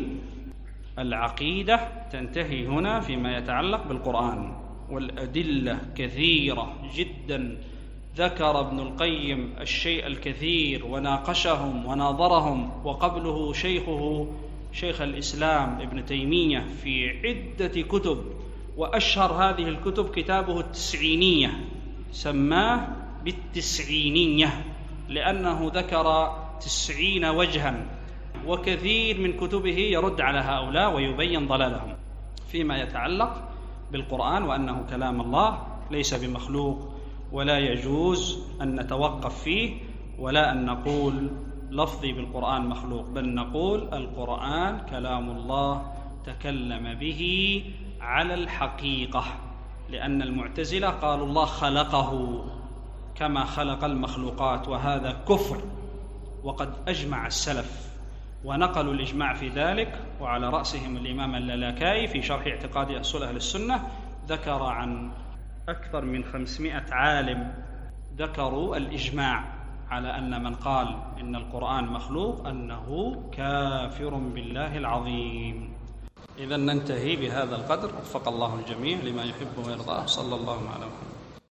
S2: العقيدة تنتهي هنا فيما يتعلق بالقرآن، والأدلة كثيرة جدا. ذكر ابن القيم الشيء الكثير وناقشهم وناظرهم، وقبله شيخه شيخ الإسلام ابن تيمية في عدة كتب، وأشهر هذه الكتب كتابه التسعينية، سماه بالتسعينية لأنه ذكر 90 وجها، وكثير من كتبه يرد على هؤلاء ويبين ضلالهم فيما يتعلق بالقرآن، وأنه كلام الله ليس بمخلوق، ولا يجوز أن نتوقف فيه، ولا أن نقول لفظي بالقرآن مخلوق، بل نقول القرآن كلام الله تكلم به على الحقيقة. لأن المعتزلة قالوا الله خلقه كما خلق المخلوقات، وهذا كفر، وقد أجمع السلف ونقلوا الإجماع في ذلك، وعلى رأسهم الإمام اللالكائي في شرح اعتقاد أصول أهل السنة ذكر عن أكثر من 500 عالم ذكروا الإجماع على أن من قال إن القرآن مخلوق أنه كافر بالله العظيم. إذن ننتهي بهذا القدر، وفق الله الجميع لما يحب ويرضاه، صلى الله على محمد.